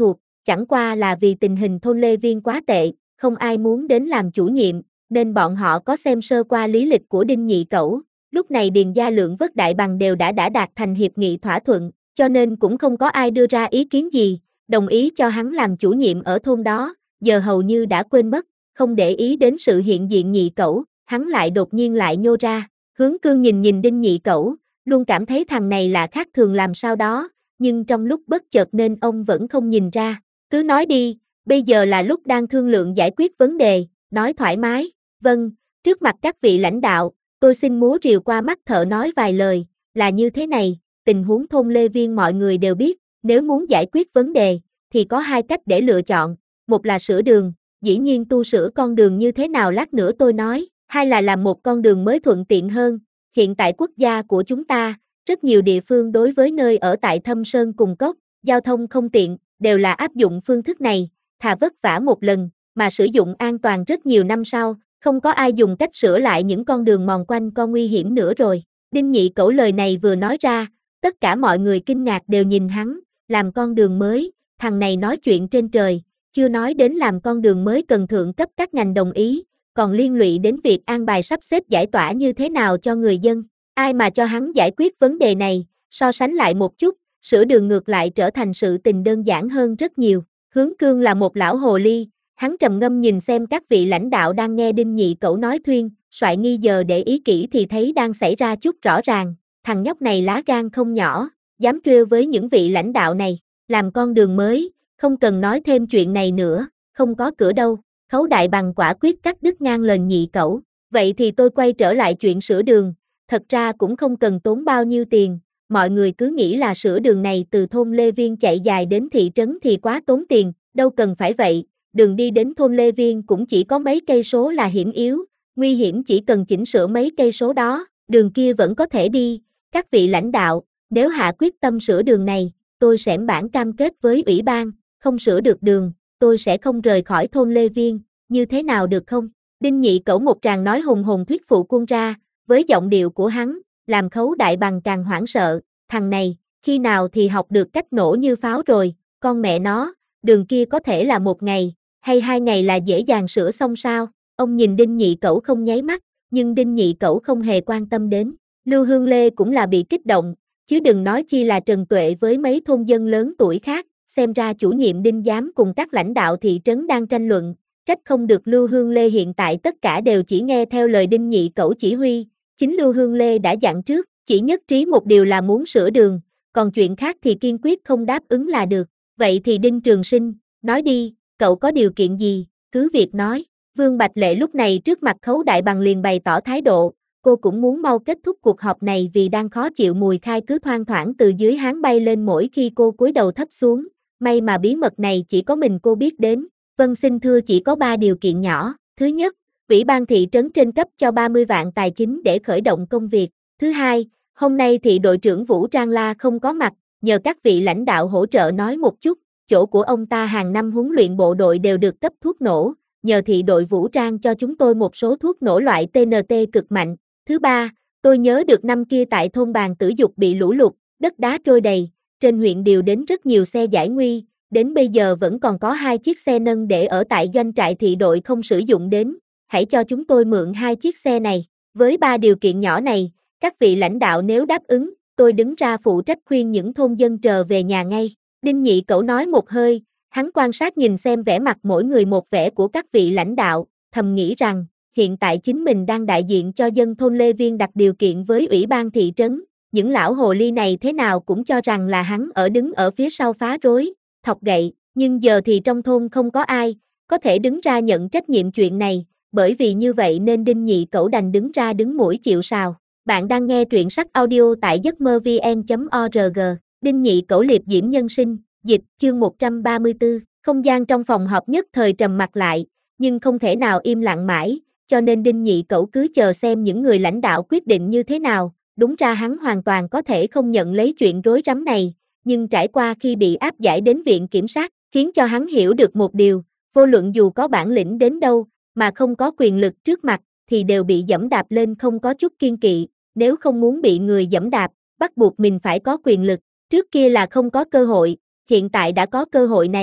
chẳng qua là vì tình hình thôn Lê Viên quá tệ, không ai muốn đến làm chủ nhiệm, nên bọn họ có xem sơ qua lý lịch của Đinh Nhị Cẩu. Lúc này Điền Gia Lượng Vất Đại Bằng đều đã đạt thành hiệp nghị thỏa thuận, cho nên cũng không có ai đưa ra ý kiến gì, đồng ý cho hắn làm chủ nhiệm ở thôn đó, giờ hầu như đã quên mất, không để ý đến sự hiện diện Nhị Cẩu, hắn lại đột nhiên lại nhô ra. Hướng Cương nhìn Đinh Nhị Cẩu, luôn cảm thấy thằng này là khác thường làm sao đó, nhưng trong lúc bất chợt nên ông vẫn không nhìn ra. Cứ nói đi, bây giờ là lúc đang thương lượng giải quyết vấn đề, nói thoải mái. Vâng, trước mặt các vị lãnh đạo, tôi xin múa rìu qua mắt thợ nói vài lời, là như thế này, tình huống thôn Lê Viên mọi người đều biết, nếu muốn giải quyết vấn đề, thì có hai cách để lựa chọn, một là sửa đường, dĩ nhiên tu sửa con đường như thế nào lát nữa tôi nói, hai là làm một con đường mới thuận tiện hơn. Hiện tại quốc gia của chúng ta, rất nhiều địa phương đối với nơi ở tại Thâm Sơn cùng Cốc, giao thông không tiện, đều là áp dụng phương thức này, thà vất vả một lần, mà sử dụng an toàn rất nhiều năm sau, không có ai dùng cách sửa lại những con đường mòn quanh co nguy hiểm nữa rồi. Đinh Nhị Cẩu lời này vừa nói ra, tất cả mọi người kinh ngạc đều nhìn hắn, làm con đường mới, thằng này nói chuyện trên trời, chưa nói đến làm con đường mới cần thượng cấp các ngành đồng ý, còn liên lụy đến việc an bài sắp xếp giải tỏa như thế nào cho người dân. Ai mà cho hắn giải quyết vấn đề này, so sánh lại một chút, sửa đường ngược lại trở thành sự tình đơn giản hơn rất nhiều. Hướng Cương là một lão hồ ly, hắn trầm ngâm nhìn xem các vị lãnh đạo đang nghe Đinh Nhị Cẩu nói thuyên, soại nghi giờ để ý kỹ thì thấy đang xảy ra chút rõ ràng, thằng nhóc này lá gan không nhỏ, dám trêu với những vị lãnh đạo này, làm con đường mới, không cần nói thêm chuyện này nữa, không có cửa đâu. Khấu Đại Bằng quả quyết cắt đứt ngang lời Nhị Cẩu, vậy thì tôi quay trở lại chuyện sửa đường, thật ra cũng không cần tốn bao nhiêu tiền, mọi người cứ nghĩ là sửa đường này từ thôn Lê Viên chạy dài đến thị trấn thì quá tốn tiền, đâu cần phải vậy, đường đi đến thôn Lê Viên cũng chỉ có mấy cây số là hiểm yếu, nguy hiểm chỉ cần chỉnh sửa mấy cây số đó, đường kia vẫn có thể đi, các vị lãnh đạo, nếu hạ quyết tâm sửa đường này, tôi sẽ bản cam kết với ủy ban, không sửa được đường, tôi sẽ không rời khỏi thôn Lê Viên, như thế nào được không? Đinh Nhị Cẩu một tràng nói hùng hồn thuyết phụ cung ra, với giọng điệu của hắn, làm Khấu Đại Bằng càng hoảng sợ, thằng này, khi nào thì học được cách nổ như pháo rồi, con mẹ nó, đường kia có thể là một ngày, hay 2 ngày là dễ dàng sửa xong sao? Ông nhìn Đinh Nhị Cẩu không nháy mắt, nhưng Đinh Nhị Cẩu không hề quan tâm đến. Lưu Hương Lê cũng là bị kích động, chứ đừng nói chi là Trần Tuệ với mấy thôn dân lớn tuổi khác, xem ra chủ nhiệm Đinh Giám cùng các lãnh đạo thị trấn đang tranh luận, trách không được Lưu Hương Lê hiện tại tất cả đều chỉ nghe theo lời Đinh Nhị Cẩu chỉ huy, chính Lưu Hương Lê đã dặn trước, chỉ nhất trí một điều là muốn sửa đường, còn chuyện khác thì kiên quyết không đáp ứng là được. Vậy thì Đinh Trường Sinh, nói đi, cậu có điều kiện gì, cứ việc nói. Vương Bạch Lệ lúc này trước mặt Khấu Đại Bằng liền bày tỏ thái độ, cô cũng muốn mau kết thúc cuộc họp này vì đang khó chịu mùi khai cứ thoang thoảng từ dưới háng bay lên mỗi khi cô cúi đầu thấp xuống, may mà bí mật này chỉ có mình cô biết đến. Vân xin thưa chỉ có 3 điều kiện nhỏ, thứ nhất, Ủy ban thị trấn trên cấp cho 30 vạn tài chính để khởi động công việc, thứ hai, hôm nay thị đội trưởng Vũ Trang La không có mặt, nhờ các vị lãnh đạo hỗ trợ nói một chút, chỗ của ông ta hàng năm huấn luyện bộ đội đều được cấp thuốc nổ, nhờ thị đội vũ trang cho chúng tôi một số thuốc nổ loại TNT cực mạnh. Thứ ba, tôi nhớ được năm kia tại thôn Bàn Tử Dục bị lũ lụt, đất đá trôi đầy, trên huyện điều đến rất nhiều xe giải nguy, đến bây giờ vẫn còn có 2 chiếc xe nâng để ở tại doanh trại thị đội không sử dụng đến, hãy cho chúng tôi mượn 2 chiếc xe này. Với 3 điều kiện nhỏ này, các vị lãnh đạo nếu đáp ứng, tôi đứng ra phụ trách khuyên những thôn dân trở về nhà ngay. Đinh Nhị Cẩu nói một hơi, hắn quan sát nhìn xem vẻ mặt mỗi người một vẻ của các vị lãnh đạo, thầm nghĩ rằng, hiện tại chính mình đang đại diện cho dân thôn Lê Viên đặt điều kiện với ủy ban thị trấn, những lão hồ ly này thế nào cũng cho rằng là hắn đứng ở phía sau phá rối, thọc gậy, nhưng giờ thì trong thôn không có ai, có thể đứng ra nhận trách nhiệm chuyện này, bởi vì như vậy nên Đinh Nhị Cẩu đành đứng ra đứng mũi chịu sào. Bạn đang nghe truyện sách audio tại giấc mơ vn.org, Đinh Nhị Cẩu liệp diễm nhân sinh, dịch, chương 134, không gian trong phòng họp nhất thời trầm mặc lại, nhưng không thể nào im lặng mãi, cho nên Đinh Nhị Cẩu cứ chờ xem những người lãnh đạo quyết định như thế nào, đúng ra hắn hoàn toàn có thể không nhận lấy chuyện rối rắm này, nhưng trải qua khi bị áp giải đến viện kiểm sát, khiến cho hắn hiểu được một điều, vô luận dù có bản lĩnh đến đâu, mà không có quyền lực trước mặt, thì đều bị giẫm đạp lên không có chút kiên kỵ, nếu không muốn bị người giẫm đạp, bắt buộc mình phải có quyền lực, trước kia là không có cơ hội, hiện tại đã có cơ hội này,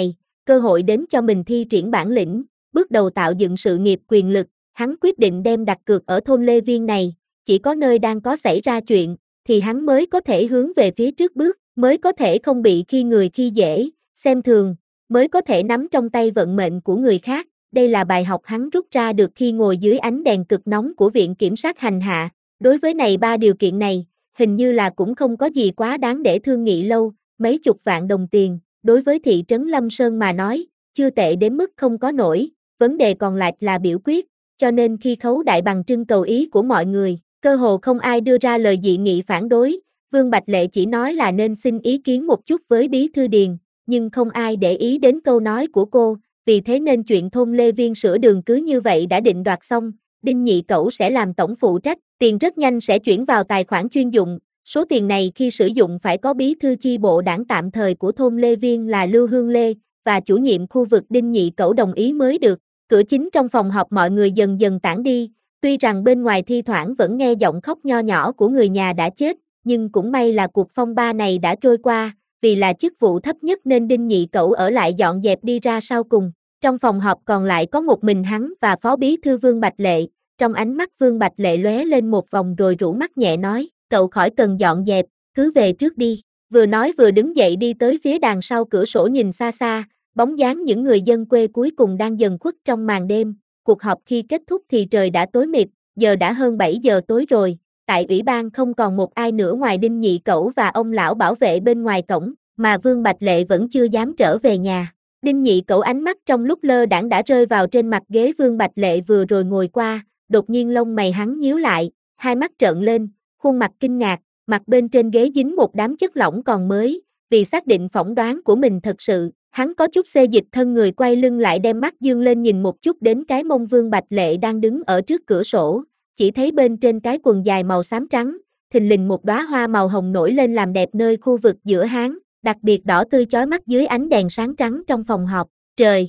cơ hội đến cho mình thi triển bản lĩnh, bước đầu tạo dựng sự nghiệp quyền lực, hắn quyết định đem đặt cược ở thôn Lê Viên này, chỉ có nơi đang có xảy ra chuyện, thì hắn mới có thể hướng về phía trước bước, mới có thể không bị khi người khi dễ, xem thường, mới có thể nắm trong tay vận mệnh của người khác. Đây là bài học hắn rút ra được khi ngồi dưới ánh đèn cực nóng của viện kiểm sát hành hạ. Đối với này 3 điều kiện này, hình như là cũng không có gì quá đáng để thương nghị lâu, mấy chục vạn đồng tiền, đối với thị trấn Lâm Sơn mà nói, chưa tệ đến mức không có nổi, vấn đề còn lại là biểu quyết, cho nên khi Khấu Đại Bằng trưng cầu ý của mọi người, cơ hồ không ai đưa ra lời dị nghị phản đối, Vương Bạch Lệ chỉ nói là nên xin ý kiến một chút với Bí Thư Điền, nhưng không ai để ý đến câu nói của cô, vì thế nên chuyện thôn Lê Viên sửa đường cứ như vậy đã định đoạt xong, Đinh Nhị Cẩu sẽ làm tổng phụ trách, tiền rất nhanh sẽ chuyển vào tài khoản chuyên dụng, số tiền này khi sử dụng phải có bí thư chi bộ đảng tạm thời của thôn Lê Viên là Lưu Hương Lê, và chủ nhiệm khu vực Đinh Nhị Cẩu đồng ý mới được. Cửa chính trong phòng họp mọi người dần dần tản đi, tuy rằng bên ngoài thi thoảng vẫn nghe giọng khóc nho nhỏ của người nhà đã chết, nhưng cũng may là cuộc phong ba này đã trôi qua, vì là chức vụ thấp nhất nên Đinh Nhị Cẩu ở lại dọn dẹp đi ra sau cùng. Trong phòng họp còn lại có một mình hắn và phó bí thư Vương Bạch Lệ, trong ánh mắt Vương Bạch Lệ lóe lên một vòng rồi rũ mắt nhẹ nói, cậu khỏi cần dọn dẹp, cứ về trước đi. Vừa nói vừa đứng dậy đi tới phía đằng sau cửa sổ nhìn xa xa, bóng dáng những người dân quê cuối cùng đang dần khuất trong màn đêm. Cuộc họp khi kết thúc thì trời đã tối mịt, giờ đã hơn 7 giờ tối rồi. Tại ủy ban không còn một ai nữa ngoài Đinh Nhị Cẩu và ông lão bảo vệ bên ngoài cổng, mà Vương Bạch Lệ vẫn chưa dám trở về nhà. Đinh Nhị Cẩu ánh mắt trong lúc lơ đãng đã rơi vào trên mặt ghế Vương Bạch Lệ vừa rồi ngồi qua, đột nhiên lông mày hắn nhíu lại, hai mắt trợn lên, khuôn mặt kinh ngạc, mặt bên trên ghế dính một đám chất lỏng còn mới, vì xác định phỏng đoán của mình thật sự, hắn có chút xê dịch thân người quay lưng lại đem mắt dương lên nhìn một chút đến cái mông Vương Bạch Lệ đang đứng ở trước cửa sổ, chỉ thấy bên trên cái quần dài màu xám trắng, thình lình một đóa hoa màu hồng nổi lên làm đẹp nơi khu vực giữa háng, đặc biệt đỏ tươi chói mắt dưới ánh đèn sáng trắng trong phòng họp. Trời!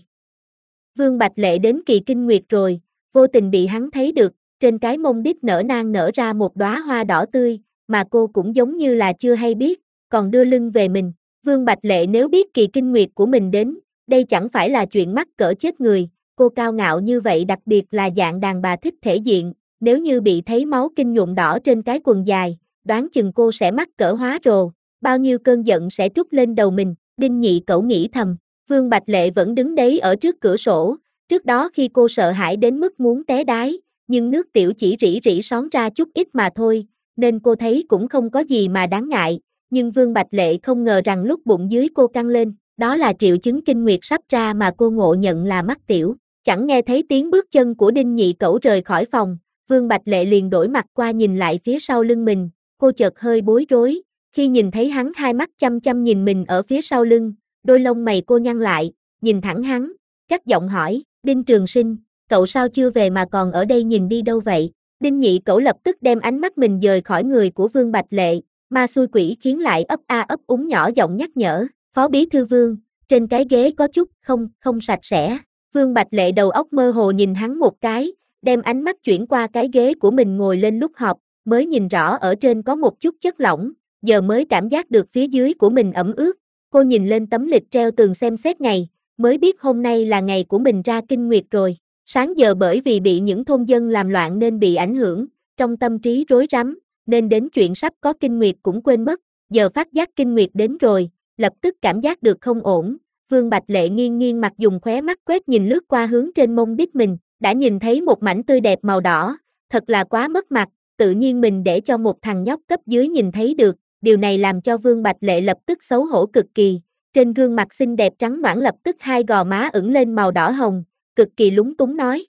Vương Bạch Lệ đến kỳ kinh nguyệt rồi, vô tình bị hắn thấy được, trên cái mông đít nở nang nở ra một đóa hoa đỏ tươi, mà cô cũng giống như là chưa hay biết, còn đưa lưng về mình. Vương Bạch Lệ nếu biết kỳ kinh nguyệt của mình đến, đây chẳng phải là chuyện mắc cỡ chết người, cô cao ngạo như vậy đặc biệt là dạng đàn bà thích thể diện, nếu như bị thấy máu kinh nhuộm đỏ trên cái quần dài, đoán chừng cô sẽ mắc cỡ hóa rồ, bao nhiêu cơn giận sẽ trút lên đầu mình. Đinh Nhị Cẩu nghĩ thầm, Vương Bạch Lệ vẫn đứng đấy ở trước cửa sổ, trước đó khi cô sợ hãi đến mức muốn té đái, nhưng nước tiểu chỉ rỉ rỉ xón ra chút ít mà thôi, nên cô thấy cũng không có gì mà đáng ngại, nhưng Vương Bạch Lệ không ngờ rằng lúc bụng dưới cô căng lên, đó là triệu chứng kinh nguyệt sắp ra mà cô ngộ nhận là mắc tiểu. Chẳng nghe thấy tiếng bước chân của Đinh Nhị Cẩu rời khỏi phòng, Vương Bạch Lệ liền đổi mặt qua nhìn lại phía sau lưng mình, cô chợt hơi bối rối, khi nhìn thấy hắn hai mắt chăm chăm nhìn mình ở phía sau lưng, đôi lông mày cô nhăn lại, nhìn thẳng hắn, cất giọng hỏi, Đinh Trường Sinh, cậu sao chưa về mà còn ở đây nhìn đi đâu vậy? Đinh Nhị Cẩu lập tức đem ánh mắt mình dời khỏi người của Vương Bạch Lệ, ma xui quỷ khiến lại ấp a ấp úng nhỏ giọng nhắc nhở, phó bí thư Vương, trên cái ghế có chút không sạch sẽ. Vương Bạch Lệ đầu óc mơ hồ nhìn hắn một cái, đem ánh mắt chuyển qua cái ghế của mình ngồi lên lúc họp, mới nhìn rõ ở trên có một chút chất lỏng, giờ mới cảm giác được phía dưới của mình ẩm ướt. Cô nhìn lên tấm lịch treo tường xem xét ngày, mới biết hôm nay là ngày của mình ra kinh nguyệt rồi. Sáng giờ bởi vì bị những thôn dân làm loạn nên bị ảnh hưởng, trong tâm trí rối rắm, nên đến chuyện sắp có kinh nguyệt cũng quên mất, giờ phát giác kinh nguyệt đến rồi, lập tức cảm giác được không ổn. Vương Bạch Lệ nghiêng nghiêng mặt dùng khóe mắt quét nhìn lướt qua hướng trên mông đít mình, đã nhìn thấy một mảnh tươi đẹp màu đỏ, thật là quá mất mặt, tự nhiên mình để cho một thằng nhóc cấp dưới nhìn thấy được, điều này làm cho Vương Bạch Lệ lập tức xấu hổ cực kỳ, trên gương mặt xinh đẹp trắng nõn lập tức hai gò má ửng lên màu đỏ hồng, cực kỳ lúng túng nói,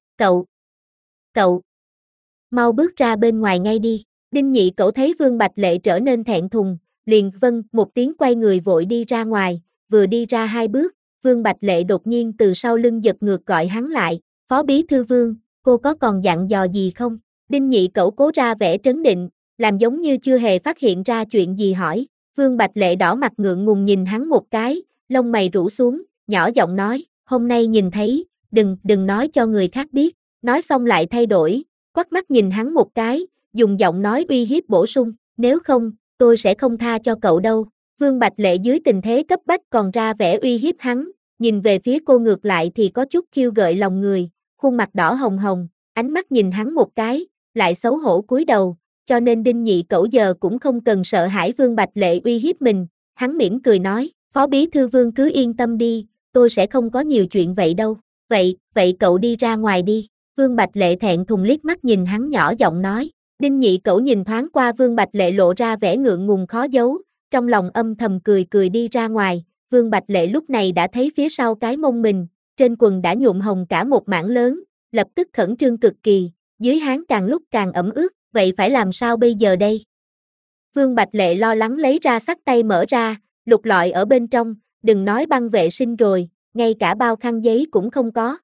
cậu, mau bước ra bên ngoài ngay đi. Đinh Nhị Cẩu thấy Vương Bạch Lệ trở nên thẹn thùng, liền vâng một tiếng quay người vội đi ra ngoài, vừa đi ra hai bước, Vương Bạch Lệ đột nhiên từ sau lưng giật ngược gọi hắn lại, phó bí thư Vương, cô có còn dặn dò gì không? Đinh Nhị Cẩu cố ra vẻ trấn định, làm giống như chưa hề phát hiện ra chuyện gì hỏi, Vương Bạch Lệ đỏ mặt ngượng ngùng nhìn hắn một cái, lông mày rũ xuống, nhỏ giọng nói, hôm nay nhìn thấy, đừng nói cho người khác biết, nói xong lại thay đổi, quắt mắt nhìn hắn một cái, dùng giọng nói uy hiếp bổ sung, nếu không, tôi sẽ không tha cho cậu đâu. Vương Bạch Lệ dưới tình thế cấp bách còn ra vẻ uy hiếp hắn, nhìn về phía cô ngược lại thì có chút khiêu gợi lòng người, khuôn mặt đỏ hồng hồng, ánh mắt nhìn hắn một cái, lại xấu hổ cúi đầu, cho nên Đinh Nhị Cẩu giờ cũng không cần sợ hãi Vương Bạch Lệ uy hiếp mình, hắn mỉm cười nói, Phó Bí Thư Vương cứ yên tâm đi, tôi sẽ không có nhiều chuyện vậy đâu, vậy cậu đi ra ngoài đi, Vương Bạch Lệ thẹn thùng liếc mắt nhìn hắn nhỏ giọng nói, Đinh Nhị Cẩu nhìn thoáng qua Vương Bạch Lệ lộ ra vẻ ngượng ngùng khó giấu, trong lòng âm thầm cười đi ra ngoài, Vương Bạch Lệ lúc này đã thấy phía sau cái mông mình, trên quần đã nhuộm hồng cả một mảng lớn, lập tức khẩn trương cực kỳ, dưới háng càng lúc càng ẩm ướt, vậy phải làm sao bây giờ đây? Vương Bạch Lệ lo lắng lấy ra xách tay mở ra, lục lọi ở bên trong, đừng nói băng vệ sinh rồi, ngay cả bao khăn giấy cũng không có.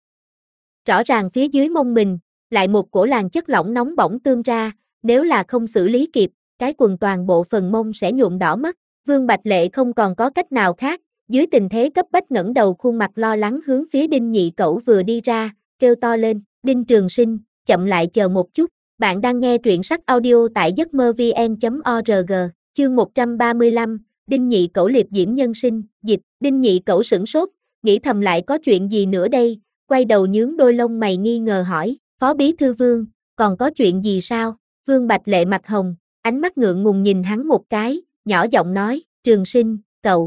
Rõ ràng phía dưới mông mình, lại một cổ làn chất lỏng nóng bỏng tươm ra, nếu là không xử lý kịp, cái quần toàn bộ phần mông sẽ nhuộm đỏ mất. Vương Bạch Lệ không còn có cách nào khác, dưới tình thế cấp bách ngẩng đầu khuôn mặt lo lắng hướng phía Đinh Nhị Cẩu vừa đi ra, kêu to lên, Đinh Trường Sinh, chậm lại chờ một chút, bạn đang nghe truyện sách audio tại giấc mơ vn.org, chương 135, Đinh Nhị Cẩu liệp diễm nhân sinh, dịch, Đinh Nhị Cẩu sửng sốt, nghĩ thầm lại có chuyện gì nữa đây, quay đầu nhướng đôi lông mày nghi ngờ hỏi, Phó Bí Thư Vương, còn có chuyện gì sao? Vương Bạch Lệ mặt hồng, ánh mắt ngượng ngùng nhìn hắn một cái, nhỏ giọng nói, Trường Sinh, cậu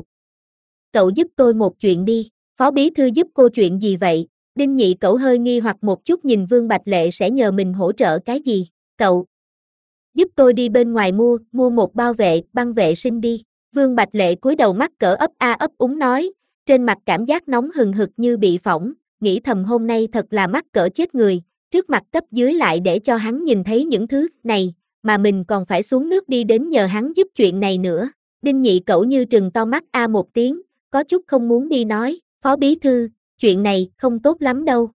giúp tôi một chuyện đi, Phó Bí Thư giúp cô chuyện gì vậy? Đinh Nhị Cẩu hơi nghi hoặc một chút nhìn Vương Bạch Lệ sẽ nhờ mình hỗ trợ cái gì, cậu giúp tôi đi bên ngoài mua một bao băng vệ sinh đi, Vương Bạch Lệ cúi đầu mắt cỡ ấp a ấp úng nói, trên mặt cảm giác nóng hừng hực như bị phỏng, nghĩ thầm hôm nay thật là mắc cỡ chết người, trước mặt cấp dưới lại để cho hắn nhìn thấy những thứ này, mà mình còn phải xuống nước đi đến nhờ hắn giúp chuyện này nữa. Đinh Nhị Cẩu như trừng to mắt a một tiếng, có chút không muốn đi nói, Phó Bí Thư, chuyện này không tốt lắm đâu.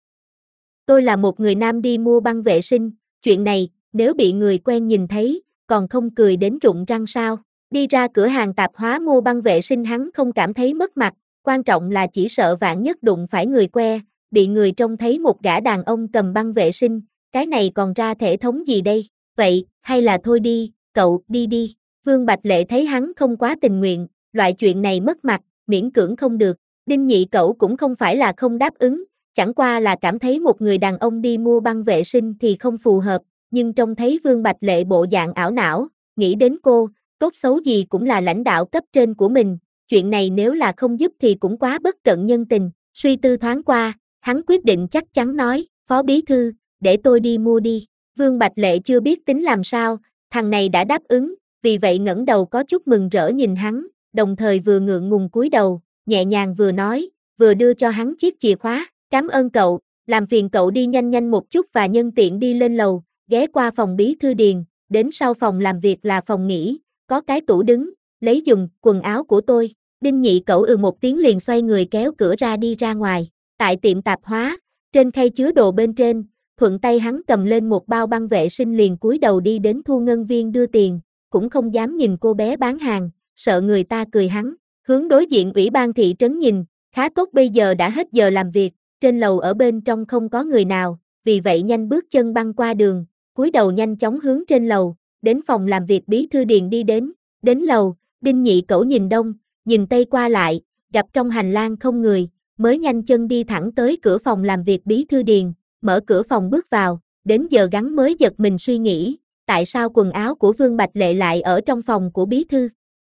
Tôi là một người nam đi mua băng vệ sinh, chuyện này, nếu bị người quen nhìn thấy, còn không cười đến rụng răng sao. Đi ra cửa hàng tạp hóa mua băng vệ sinh hắn không cảm thấy mất mặt, quan trọng là chỉ sợ vạn nhất đụng phải người que, bị người trông thấy một gã đàn ông cầm băng vệ sinh, cái này còn ra thể thống gì đây, vậy, hay là thôi đi, cậu, đi. Vương Bạch Lệ thấy hắn không quá tình nguyện, loại chuyện này mất mặt, miễn cưỡng không được, Đinh Nhị Cẩu cũng không phải là không đáp ứng, chẳng qua là cảm thấy một người đàn ông đi mua băng vệ sinh thì không phù hợp, nhưng trông thấy Vương Bạch Lệ bộ dạng ảo não, nghĩ đến cô, tốt xấu gì cũng là lãnh đạo cấp trên của mình, chuyện này nếu là không giúp thì cũng quá bất cận nhân tình, suy tư thoáng qua, hắn quyết định chắc chắn nói, Phó Bí Thư, để tôi đi mua đi, Vương Bạch Lệ chưa biết tính làm sao, thằng này đã đáp ứng, vì vậy ngẩng đầu có chút mừng rỡ nhìn hắn, đồng thời vừa ngượng ngùng cúi đầu, nhẹ nhàng vừa nói, vừa đưa cho hắn chiếc chìa khóa, cảm ơn cậu, làm phiền cậu đi nhanh một chút và nhân tiện đi lên lầu, ghé qua phòng Bí Thư Điền, đến sau phòng làm việc là phòng nghỉ, có cái tủ đứng, lấy dùng quần áo của tôi. Đinh Nhị Cẩu một tiếng liền xoay người kéo cửa ra đi ra ngoài, tại tiệm tạp hóa, trên khay chứa đồ bên trên, thuận tay hắn cầm lên một bao băng vệ sinh liền cúi đầu đi đến thu ngân viên đưa tiền, cũng không dám nhìn cô bé bán hàng, sợ người ta cười hắn, hướng đối diện ủy ban thị trấn nhìn, khá tốt bây giờ đã hết giờ làm việc, trên lầu ở bên trong không có người nào, vì vậy nhanh bước chân băng qua đường, cúi đầu nhanh chóng hướng trên lầu, đến phòng làm việc Bí Thư Điền đi đến lầu, Đinh Nhị Cẩu nhìn đông, nhìn tây qua lại, gặp trong hành lang không người, mới nhanh chân đi thẳng tới cửa phòng làm việc Bí Thư Điền, mở cửa phòng bước vào, đến giờ gắn mới giật mình suy nghĩ, tại sao quần áo của Vương Bạch Lệ lại ở trong phòng của Bí Thư?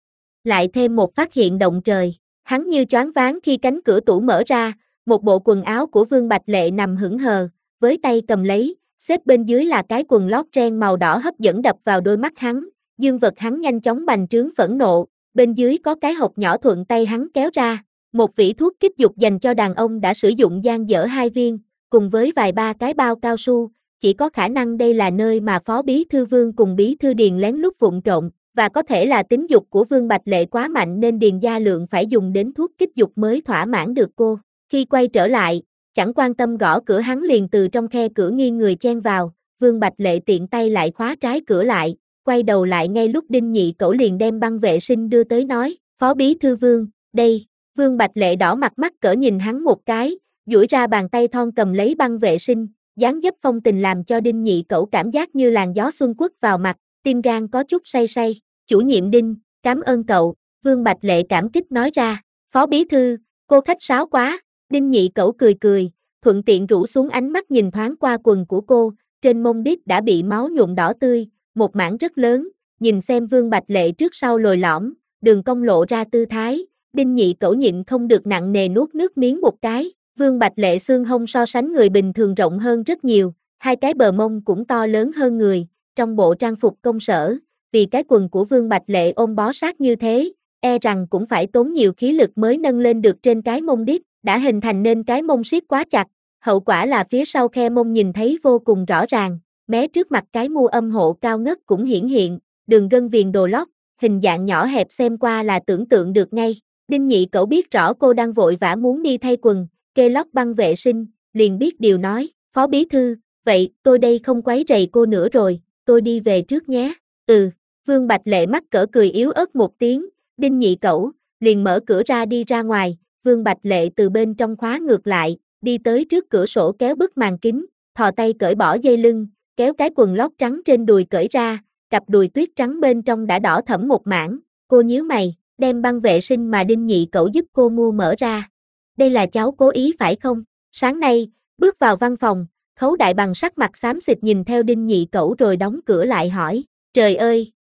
Lại thêm một phát hiện động trời, hắn như choáng váng khi cánh cửa tủ mở ra, một bộ quần áo của Vương Bạch Lệ nằm hững hờ, với tay cầm lấy, xếp bên dưới là cái quần lót ren màu đỏ hấp dẫn đập vào đôi mắt hắn, dương vật hắn nhanh chóng bành trướng phẫn nộ, bên dưới có cái hộp nhỏ thuận tay hắn kéo ra, một vỉ thuốc kích dục dành cho đàn ông đã sử dụng dang dở 2 viên, cùng với vài ba cái bao cao su, chỉ có khả năng đây là nơi mà Phó Bí Thư Vương cùng Bí Thư Điền lén lút vụng trộm, và có thể là tính dục của Vương Bạch Lệ quá mạnh nên Điền Gia Lượng phải dùng đến thuốc kích dục mới thỏa mãn được cô. Khi quay trở lại, chẳng quan tâm gõ cửa hắn liền từ trong khe cửa nghiêng người chen vào, Vương Bạch Lệ tiện tay lại khóa trái cửa lại, quay đầu lại ngay lúc Đinh Nhị Cẩu liền đem băng vệ sinh đưa tới nói, Phó Bí Thư Vương, đây, Vương Bạch Lệ đỏ mặt mắt cỡ nhìn hắn một cái, duỗi ra bàn tay thon cầm lấy băng vệ sinh, dáng dấp phong tình làm cho Đinh Nhị Cẩu cảm giác như làn gió xuân quất vào mặt, tim gan có chút say, chủ nhiệm Đinh, cảm ơn cậu, Vương Bạch Lệ cảm kích nói ra, Phó Bí Thư, Cô khách sáo quá, Đinh Nhị Cẩu cười cười, thuận tiện rũ xuống ánh mắt nhìn thoáng qua quần của cô, trên mông đít đã bị máu nhuộm đỏ tươi, một mảng rất lớn, nhìn xem Vương Bạch Lệ trước sau lồi lõm, đường cong lộ ra tư thái, Đinh Nhị Cẩu nhịn không được nặng nề nuốt nước miếng một cái, Vương Bạch Lệ xương hông so sánh người bình thường rộng hơn rất nhiều, hai cái bờ mông cũng to lớn hơn người, trong bộ trang phục công sở, vì cái quần của Vương Bạch Lệ ôm bó sát như thế, e rằng cũng phải tốn nhiều khí lực mới nâng lên được trên cái mông đít, đã hình thành nên cái mông siết quá chặt, hậu quả là phía sau khe mông nhìn thấy vô cùng rõ ràng, mé trước mặt cái mu âm hộ cao ngất cũng hiển hiện, đường gân viền đồ lót, hình dạng nhỏ hẹp xem qua là tưởng tượng được ngay. Đinh Nhị Cẩu biết rõ cô đang vội vã muốn đi thay quần, kê lót băng vệ sinh, liền biết điều nói, Phó Bí Thư, vậy tôi đây không quấy rầy cô nữa rồi, tôi đi về trước nhé. Vương Bạch Lệ mắc cỡ cười yếu ớt một tiếng, Đinh Nhị Cẩu liền mở cửa ra đi ra ngoài, Vương Bạch Lệ từ bên trong khóa ngược lại, đi tới trước cửa sổ kéo bức màn kính, thò tay cởi bỏ dây lưng, kéo cái quần lót trắng trên đùi cởi ra, cặp đùi tuyết trắng bên trong đã đỏ thẫm một mảng, cô nhíu mày, đem băng vệ sinh mà Đinh Nhị Cẩu giúp cô mua mở ra. Đây là cháu cố ý phải không? Sáng nay, bước vào văn phòng, Khấu Đại Bằng sắc mặt xám xịt nhìn theo Đinh Nhị Cẩu rồi đóng cửa lại hỏi, trời ơi!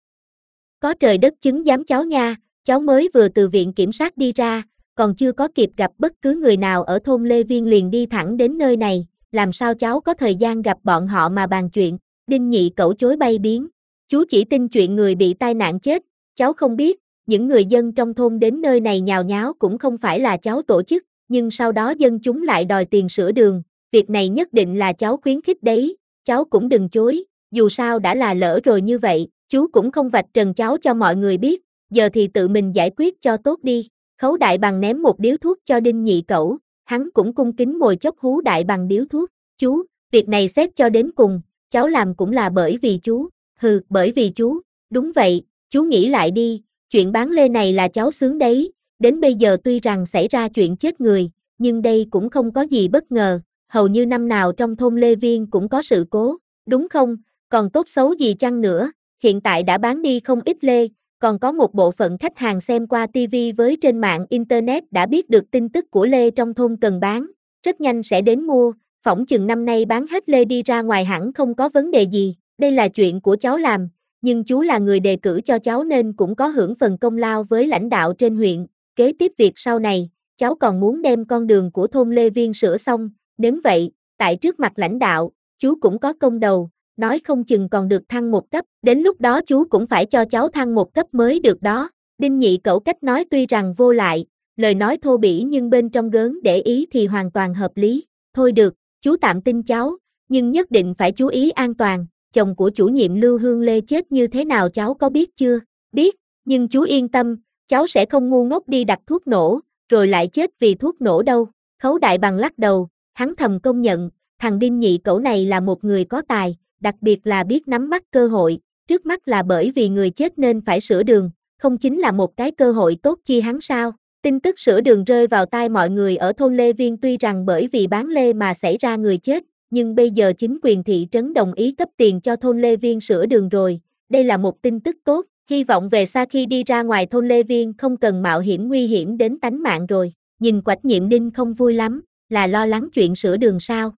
Có trời đất chứng giám cháu nha, cháu mới vừa từ viện kiểm sát đi ra, còn chưa có kịp gặp bất cứ người nào ở thôn Lê Viên liền đi thẳng đến nơi này, làm sao cháu có thời gian gặp bọn họ mà bàn chuyện, Đinh Nhị Cẩu chối bay biến, chú chỉ tin chuyện người bị tai nạn chết, cháu không biết, những người dân trong thôn đến nơi này nhào nháo cũng không phải là cháu tổ chức, nhưng sau đó dân chúng lại đòi tiền sửa đường, việc này nhất định là cháu khuyến khích đấy, cháu cũng đừng chối, dù sao đã là lỡ rồi như vậy, chú cũng không vạch trần cháu cho mọi người biết, giờ thì tự mình giải quyết cho tốt đi. Khấu Đại Bằng ném một điếu thuốc cho Đinh Nhị Cẩu, hắn cũng cung kính mồi chốc hú Đại Bằng điếu thuốc, chú, việc này xét cho đến cùng, cháu làm cũng là bởi vì chú, bởi vì chú, đúng vậy, chú nghĩ lại đi, chuyện bán lê này là cháu xướng đấy, đến bây giờ tuy rằng xảy ra chuyện chết người, nhưng đây cũng không có gì bất ngờ, hầu như năm nào trong thôn Lê Viên cũng có sự cố, đúng không, còn tốt xấu gì chăng nữa, hiện tại đã bán đi không ít lê, còn có một bộ phận khách hàng xem qua TV với trên mạng Internet đã biết được tin tức của lê trong thôn cần bán, rất nhanh sẽ đến mua, phỏng chừng năm nay bán hết lê đi ra ngoài hẳn không có vấn đề gì, đây là chuyện của cháu làm, nhưng chú là người đề cử cho cháu nên cũng có hưởng phần công lao với lãnh đạo trên huyện, kế tiếp việc sau này, cháu còn muốn đem con đường của thôn Lê Viên sửa xong, nếu vậy, tại trước mặt lãnh đạo, chú cũng có công đầu, nói không chừng còn được thăng một cấp, đến lúc đó chú cũng phải cho cháu thăng một cấp mới được đó. Đinh Nhị Cẩu cách nói tuy rằng vô lại, lời nói thô bỉ nhưng bên trong gớn để ý thì hoàn toàn hợp lý. Thôi được, chú tạm tin cháu, nhưng nhất định phải chú ý an toàn, chồng của chủ nhiệm Lưu Hương Lê chết như thế nào cháu có biết chưa? Biết, nhưng chú yên tâm, cháu sẽ không ngu ngốc đi đặt thuốc nổ, rồi lại chết vì thuốc nổ đâu. Khấu Đại Bằng lắc đầu, hắn thầm công nhận, thằng Đinh Nhị Cẩu này là một người có tài, đặc biệt là biết nắm bắt cơ hội, trước mắt là bởi vì người chết nên phải sửa đường, không chính là một cái cơ hội tốt chi hắn sao? Tin tức sửa đường rơi vào tai mọi người ở thôn Lê Viên tuy rằng bởi vì bán lê mà xảy ra người chết, nhưng bây giờ chính quyền thị trấn đồng ý cấp tiền cho thôn Lê Viên sửa đường rồi, đây là một tin tức tốt, hy vọng về xa khi đi ra ngoài thôn Lê Viên không cần mạo hiểm nguy hiểm đến tánh mạng rồi. Nhìn Quách Nhiệm Đinh không vui lắm, là lo lắng chuyện sửa đường sao?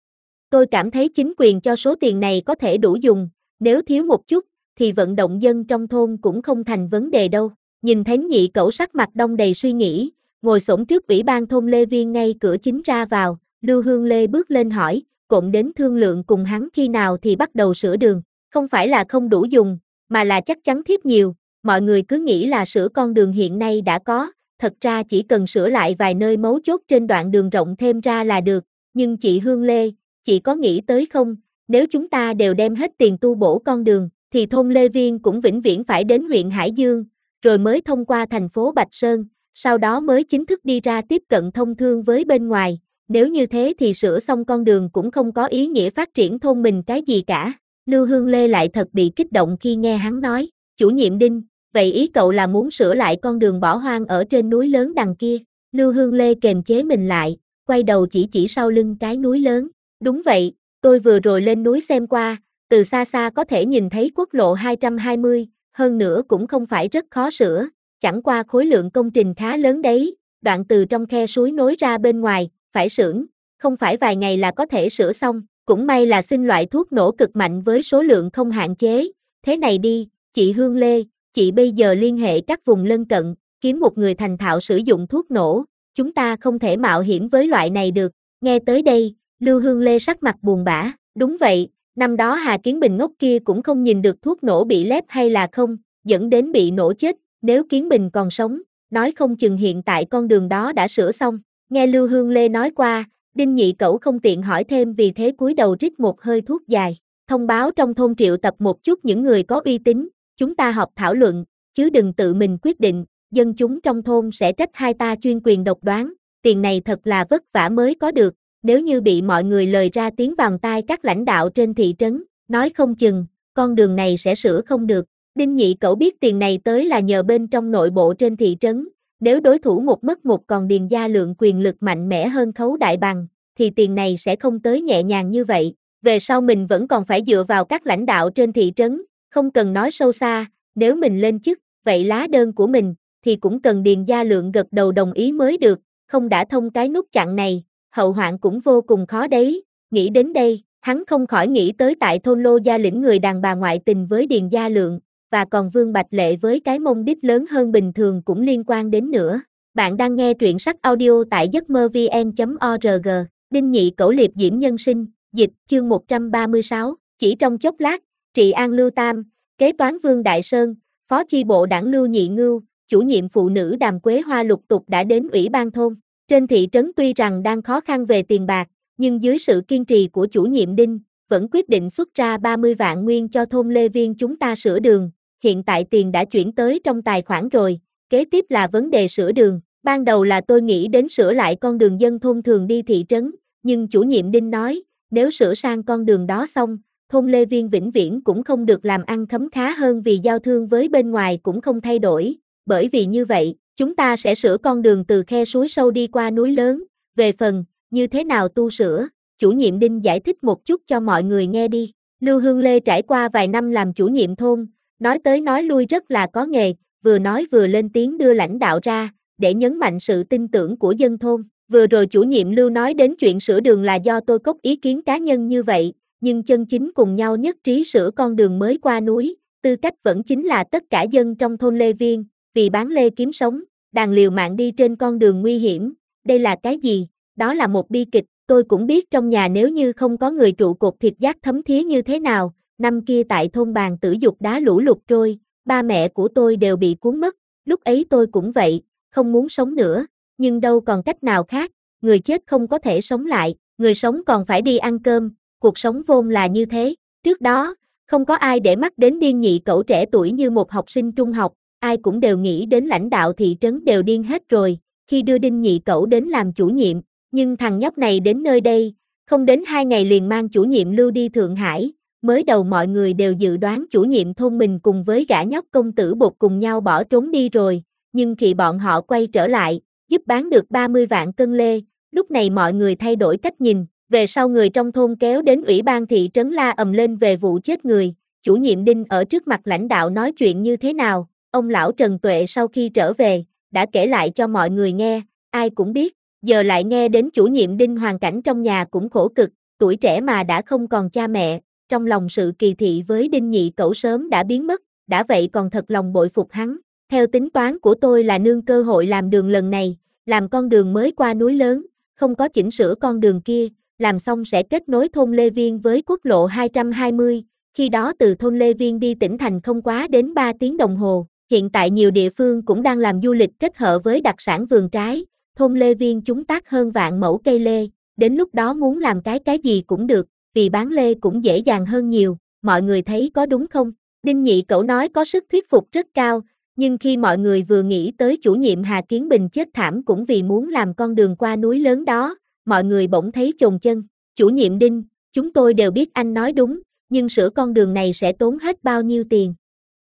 Tôi cảm thấy chính quyền cho số tiền này có thể đủ dùng, nếu thiếu một chút, thì vận động dân trong thôn cũng không thành vấn đề đâu. Nhìn thấy Nhị Cẩu sắc mặt đông đầy suy nghĩ, ngồi xổm trước ủy ban thôn Lê Viên ngay cửa chính ra vào, Lưu Hương Lê bước lên hỏi, Cộm đến thương lượng cùng hắn khi nào thì bắt đầu sửa đường, không phải là không đủ dùng, mà là chắc chắn thiếp nhiều, mọi người cứ nghĩ là sửa con đường hiện nay đã có, thật ra chỉ cần sửa lại vài nơi mấu chốt trên đoạn đường rộng thêm ra là được, nhưng chị Hương Lê, chị có nghĩ tới không, nếu chúng ta đều đem hết tiền tu bổ con đường, thì thôn Lê Viên cũng vĩnh viễn phải đến huyện Hải Dương, rồi mới thông qua thành phố Bạch Sơn, sau đó mới chính thức đi ra tiếp cận thông thương với bên ngoài, nếu như thế thì sửa xong con đường cũng không có ý nghĩa phát triển thôn mình cái gì cả. Lưu Hương Lê lại thật bị kích động khi nghe hắn nói, chủ nhiệm Đinh, vậy ý cậu là muốn sửa lại con đường bỏ hoang ở trên núi lớn đằng kia. Lưu Hương Lê kềm chế mình lại, quay đầu chỉ sau lưng cái núi lớn. Đúng vậy, tôi vừa rồi lên núi xem qua, từ xa xa có thể nhìn thấy quốc lộ 220, hơn nữa cũng không phải rất khó sửa, chẳng qua khối lượng công trình khá lớn đấy, đoạn từ trong khe suối nối ra bên ngoài, phải xưởng, không phải vài ngày là có thể sửa xong, cũng may là xin loại thuốc nổ cực mạnh với số lượng không hạn chế, thế này đi, chị Hương Lê, chị bây giờ liên hệ các vùng lân cận, kiếm một người thành thạo sử dụng thuốc nổ, chúng ta không thể mạo hiểm với loại này được, nghe tới đây, Lưu Hương Lê sắc mặt buồn bã, đúng vậy, năm đó Hà Kiến Bình ngốc kia cũng không nhìn được thuốc nổ bị lép hay là không, dẫn đến bị nổ chết, nếu Kiến Bình còn sống, nói không chừng hiện tại con đường đó đã sửa xong, nghe Lưu Hương Lê nói qua, Đinh Nhị Cẩu không tiện hỏi thêm vì thế cúi đầu rít một hơi thuốc dài, thông báo trong thôn triệu tập một chút những người có uy tín, chúng ta họp thảo luận, chứ đừng tự mình quyết định, dân chúng trong thôn sẽ trách hai ta chuyên quyền độc đoán, tiền này thật là vất vả mới có được, nếu như bị mọi người lời ra tiếng vào tai các lãnh đạo trên thị trấn, nói không chừng, con đường này sẽ sửa không được. Đinh Nhị Cẩu biết tiền này tới là nhờ bên trong nội bộ trên thị trấn, nếu đối thủ một mất một còn Điền Gia Lượng quyền lực mạnh mẽ hơn Khấu Đại Bằng, thì tiền này sẽ không tới nhẹ nhàng như vậy, về sau mình vẫn còn phải dựa vào các lãnh đạo trên thị trấn, không cần nói sâu xa, nếu mình lên chức, vậy lá đơn của mình, thì cũng cần Điền Gia Lượng gật đầu đồng ý mới được, không đã thông cái nút chặn này, hậu hoạn cũng vô cùng khó đấy, nghĩ đến đây, hắn không khỏi nghĩ tới tại thôn Lô Gia Lĩnh người đàn bà ngoại tình với Điền Gia Lượng, và còn Vương Bạch Lệ với cái mông đít lớn hơn bình thường cũng liên quan đến nữa. Bạn đang nghe truyện sách audio tại giấc mơ vn.org, Đinh Nhị Cẩu liệp diễm nhân sinh, dịch, chương 136, chỉ trong chốc lát, Trị An Lưu Tam, kế toán Vương Đại Sơn, phó chi bộ đảng Lưu Nhị Ngưu, chủ nhiệm phụ nữ Đàm Quế Hoa lục tục đã đến ủy ban thôn. Trên thị trấn tuy rằng đang khó khăn về tiền bạc, nhưng dưới sự kiên trì của chủ nhiệm Đinh, vẫn quyết định xuất ra 30 vạn nguyên cho thôn Lê Viên chúng ta sửa đường, hiện tại tiền đã chuyển tới trong tài khoản rồi, kế tiếp là vấn đề sửa đường, ban đầu là tôi nghĩ đến sửa lại con đường dân thôn thường đi thị trấn, nhưng chủ nhiệm Đinh nói, nếu sửa sang con đường đó xong, thôn Lê Viên vĩnh viễn cũng không được làm ăn khấm khá hơn vì giao thương với bên ngoài cũng không thay đổi, bởi vì như vậy, chúng ta sẽ sửa con đường từ khe suối sâu đi qua núi lớn, về phần, như thế nào tu sửa, chủ nhiệm Đinh giải thích một chút cho mọi người nghe đi. Lưu Hương Lê trải qua vài năm làm chủ nhiệm thôn, nói tới nói lui rất là có nghề, vừa nói vừa lên tiếng đưa lãnh đạo ra, để nhấn mạnh sự tin tưởng của dân thôn. Vừa rồi chủ nhiệm Lưu nói đến chuyện sửa đường là do tôi có ý kiến cá nhân như vậy, nhưng chân chính cùng nhau nhất trí sửa con đường mới qua núi, tư cách vẫn chính là tất cả dân trong thôn Lê Viên, vì bán lê kiếm sống, đàn liều mạng đi trên con đường nguy hiểm, đây là cái gì? Đó là một bi kịch, tôi cũng biết trong nhà nếu như không có người trụ cột thịt giác thấm thía như thế nào, năm kia tại thôn Bàn Tử Dục đá lũ lụt trôi, ba mẹ của tôi đều bị cuốn mất, lúc ấy tôi cũng vậy, không muốn sống nữa, nhưng đâu còn cách nào khác, người chết không có thể sống lại, người sống còn phải đi ăn cơm, cuộc sống vốn là như thế, trước đó, không có ai để mắt đến Điên Nhị Cẩu trẻ tuổi như một học sinh trung học, ai cũng đều nghĩ đến lãnh đạo thị trấn đều điên hết rồi, khi đưa Đinh Nhị Cẩu đến làm chủ nhiệm, nhưng thằng nhóc này đến nơi đây, không đến 2 ngày liền mang chủ nhiệm Lưu đi Thượng Hải, mới đầu mọi người đều dự đoán chủ nhiệm thôn mình cùng với gã nhóc công tử Bột cùng nhau bỏ trốn đi rồi, nhưng khi bọn họ quay trở lại, giúp bán được 30 vạn cân lê, lúc này mọi người thay đổi cách nhìn, về sau người trong thôn kéo đến ủy ban thị trấn la ầm lên về vụ chết người, chủ nhiệm Đinh ở trước mặt lãnh đạo nói chuyện như thế nào, ông lão Trần Tuệ sau khi trở về, đã kể lại cho mọi người nghe, ai cũng biết, giờ lại nghe đến chủ nhiệm Đinh hoàn cảnh trong nhà cũng khổ cực, tuổi trẻ mà đã không còn cha mẹ, trong lòng sự kỳ thị với Đinh Nhị Cẩu sớm đã biến mất, đã vậy còn thật lòng bội phục hắn, theo tính toán của tôi là nương cơ hội làm đường lần này, làm con đường mới qua núi lớn, không có chỉnh sửa con đường kia, làm xong sẽ kết nối thôn Lê Viên với quốc lộ 220, khi đó từ thôn Lê Viên đi tỉnh thành không quá đến 3 tiếng đồng hồ. Hiện tại nhiều địa phương cũng đang làm du lịch kết hợp với đặc sản vườn trái, thôn Lê Viên chúng tác hơn vạn mẫu cây lê, đến lúc đó muốn làm cái gì cũng được, vì bán lê cũng dễ dàng hơn nhiều, mọi người thấy có đúng không? Đinh Nhị Cẩu nói có sức thuyết phục rất cao, nhưng khi mọi người vừa nghĩ tới chủ nhiệm Hà Kiến Bình chết thảm cũng vì muốn làm con đường qua núi lớn đó, mọi người bỗng thấy chồn chân, chủ nhiệm Đinh, chúng tôi đều biết anh nói đúng, nhưng sửa con đường này sẽ tốn hết bao nhiêu tiền?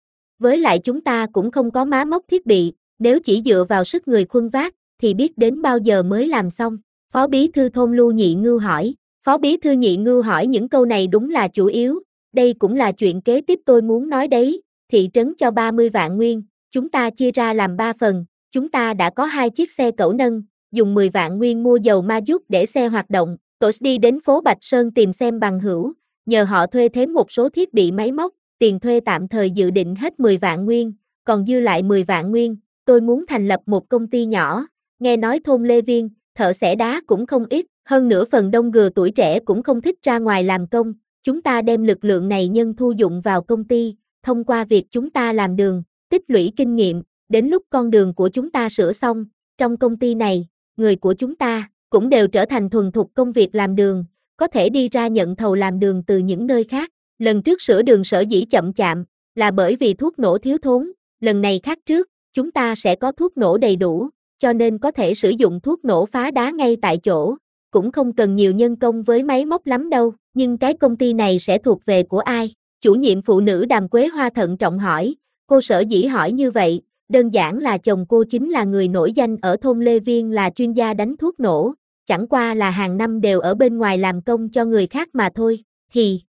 Với lại chúng ta cũng không có máy móc thiết bị, nếu chỉ dựa vào sức người khuân vác, thì biết đến bao giờ mới làm xong. Phó bí thư thôn Lưu Nhị Ngưu hỏi. Phó bí thư Nhị Ngưu hỏi những câu này đúng là chủ yếu, đây cũng là chuyện kế tiếp tôi muốn nói đấy, thị trấn cho 30 vạn nguyên, chúng ta chia ra làm 3 phần, chúng ta đã có 2 chiếc xe cẩu nâng, dùng 10 vạn nguyên mua dầu ma rút để xe hoạt động. Tôi đi đến phố Bạch Sơn tìm xem bằng hữu, nhờ họ thuê thêm một số thiết bị máy móc, tiền thuê tạm thời dự định hết 10 vạn nguyên, còn dư lại 10 vạn nguyên, tôi muốn thành lập một công ty nhỏ, nghe nói thôn Lê Viên, thợ xẻ đá cũng không ít, hơn nữa phần đông người tuổi trẻ cũng không thích ra ngoài làm công, chúng ta đem lực lượng này nhân thu dụng vào công ty, thông qua việc chúng ta làm đường, tích lũy kinh nghiệm, đến lúc con đường của chúng ta sửa xong, trong công ty này, người của chúng ta cũng đều trở thành thuần thục công việc làm đường, có thể đi ra nhận thầu làm đường từ những nơi khác. Lần trước sửa đường sở dĩ chậm chạm, là bởi vì thuốc nổ thiếu thốn, lần này khác trước, chúng ta sẽ có thuốc nổ đầy đủ, cho nên có thể sử dụng thuốc nổ phá đá ngay tại chỗ, cũng không cần nhiều nhân công với máy móc lắm đâu, nhưng cái công ty này sẽ thuộc về của ai? Chủ nhiệm phụ nữ Đàm Quế Hoa thận trọng hỏi, cô sở dĩ hỏi như vậy, đơn giản là chồng cô chính là người nổi danh ở thôn Lê Viên là chuyên gia đánh thuốc nổ, chẳng qua là hàng năm đều ở bên ngoài làm công cho người khác mà thôi, thì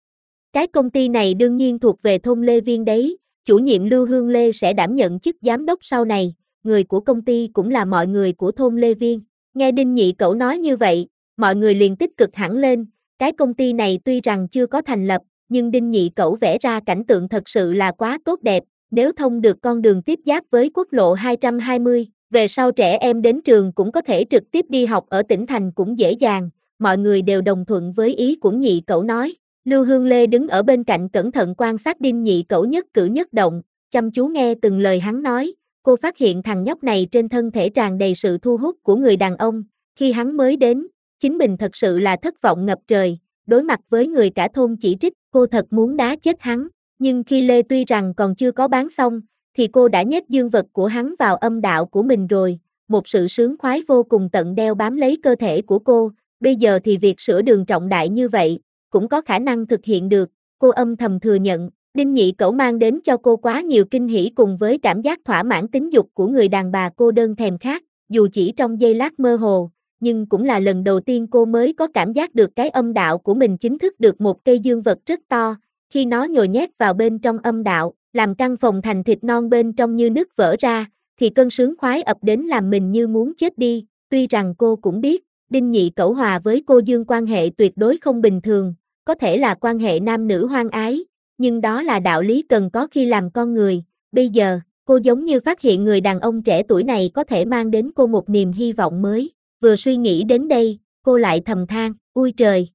cái công ty này đương nhiên thuộc về thôn Lê Viên đấy, chủ nhiệm Lưu Hương Lê sẽ đảm nhận chức giám đốc sau này, người của công ty cũng là mọi người của thôn Lê Viên. Nghe Đinh Nhị Cẩu nói như vậy, mọi người liền tích cực hẳn lên, cái công ty này tuy rằng chưa có thành lập, nhưng Đinh Nhị Cẩu vẽ ra cảnh tượng thật sự là quá tốt đẹp, nếu thông được con đường tiếp giáp với quốc lộ 220, về sau trẻ em đến trường cũng có thể trực tiếp đi học ở tỉnh thành cũng dễ dàng, mọi người đều đồng thuận với ý của Nhị Cẩu nói. Lưu Hương Lê đứng ở bên cạnh cẩn thận quan sát Đinh Nhị Cẩu nhất cử nhất động, chăm chú nghe từng lời hắn nói, cô phát hiện thằng nhóc này trên thân thể tràn đầy sự thu hút của người đàn ông, khi hắn mới đến, chính mình thật sự là thất vọng ngập trời, đối mặt với người cả thôn chỉ trích, cô thật muốn đá chết hắn, nhưng khi Lê tuy rằng còn chưa có bán xong, thì cô đã nhét dương vật của hắn vào âm đạo của mình rồi, một sự sướng khoái vô cùng tận đeo bám lấy cơ thể của cô, bây giờ thì việc sửa đường trọng đại như vậy, cũng có khả năng thực hiện được, cô âm thầm thừa nhận, Đinh Nhị Cẩu mang đến cho cô quá nhiều kinh hỉ cùng với cảm giác thỏa mãn tính dục của người đàn bà cô đơn thèm khát, dù chỉ trong giây lát mơ hồ, nhưng cũng là lần đầu tiên cô mới có cảm giác được cái âm đạo của mình chính thức được một cây dương vật rất to, khi nó nhồi nhét vào bên trong âm đạo, làm căn phòng thành thịt non bên trong như nứt vỡ ra, thì cơn sướng khoái ập đến làm mình như muốn chết đi, tuy rằng cô cũng biết, Đinh Nhị Cẩu hòa với cô Dương quan hệ tuyệt đối không bình thường, có thể là quan hệ nam nữ hoang ái, nhưng đó là đạo lý cần có khi làm con người, bây giờ, cô giống như phát hiện người đàn ông trẻ tuổi này có thể mang đến cô một niềm hy vọng mới, vừa suy nghĩ đến đây, cô lại thầm than, ui trời!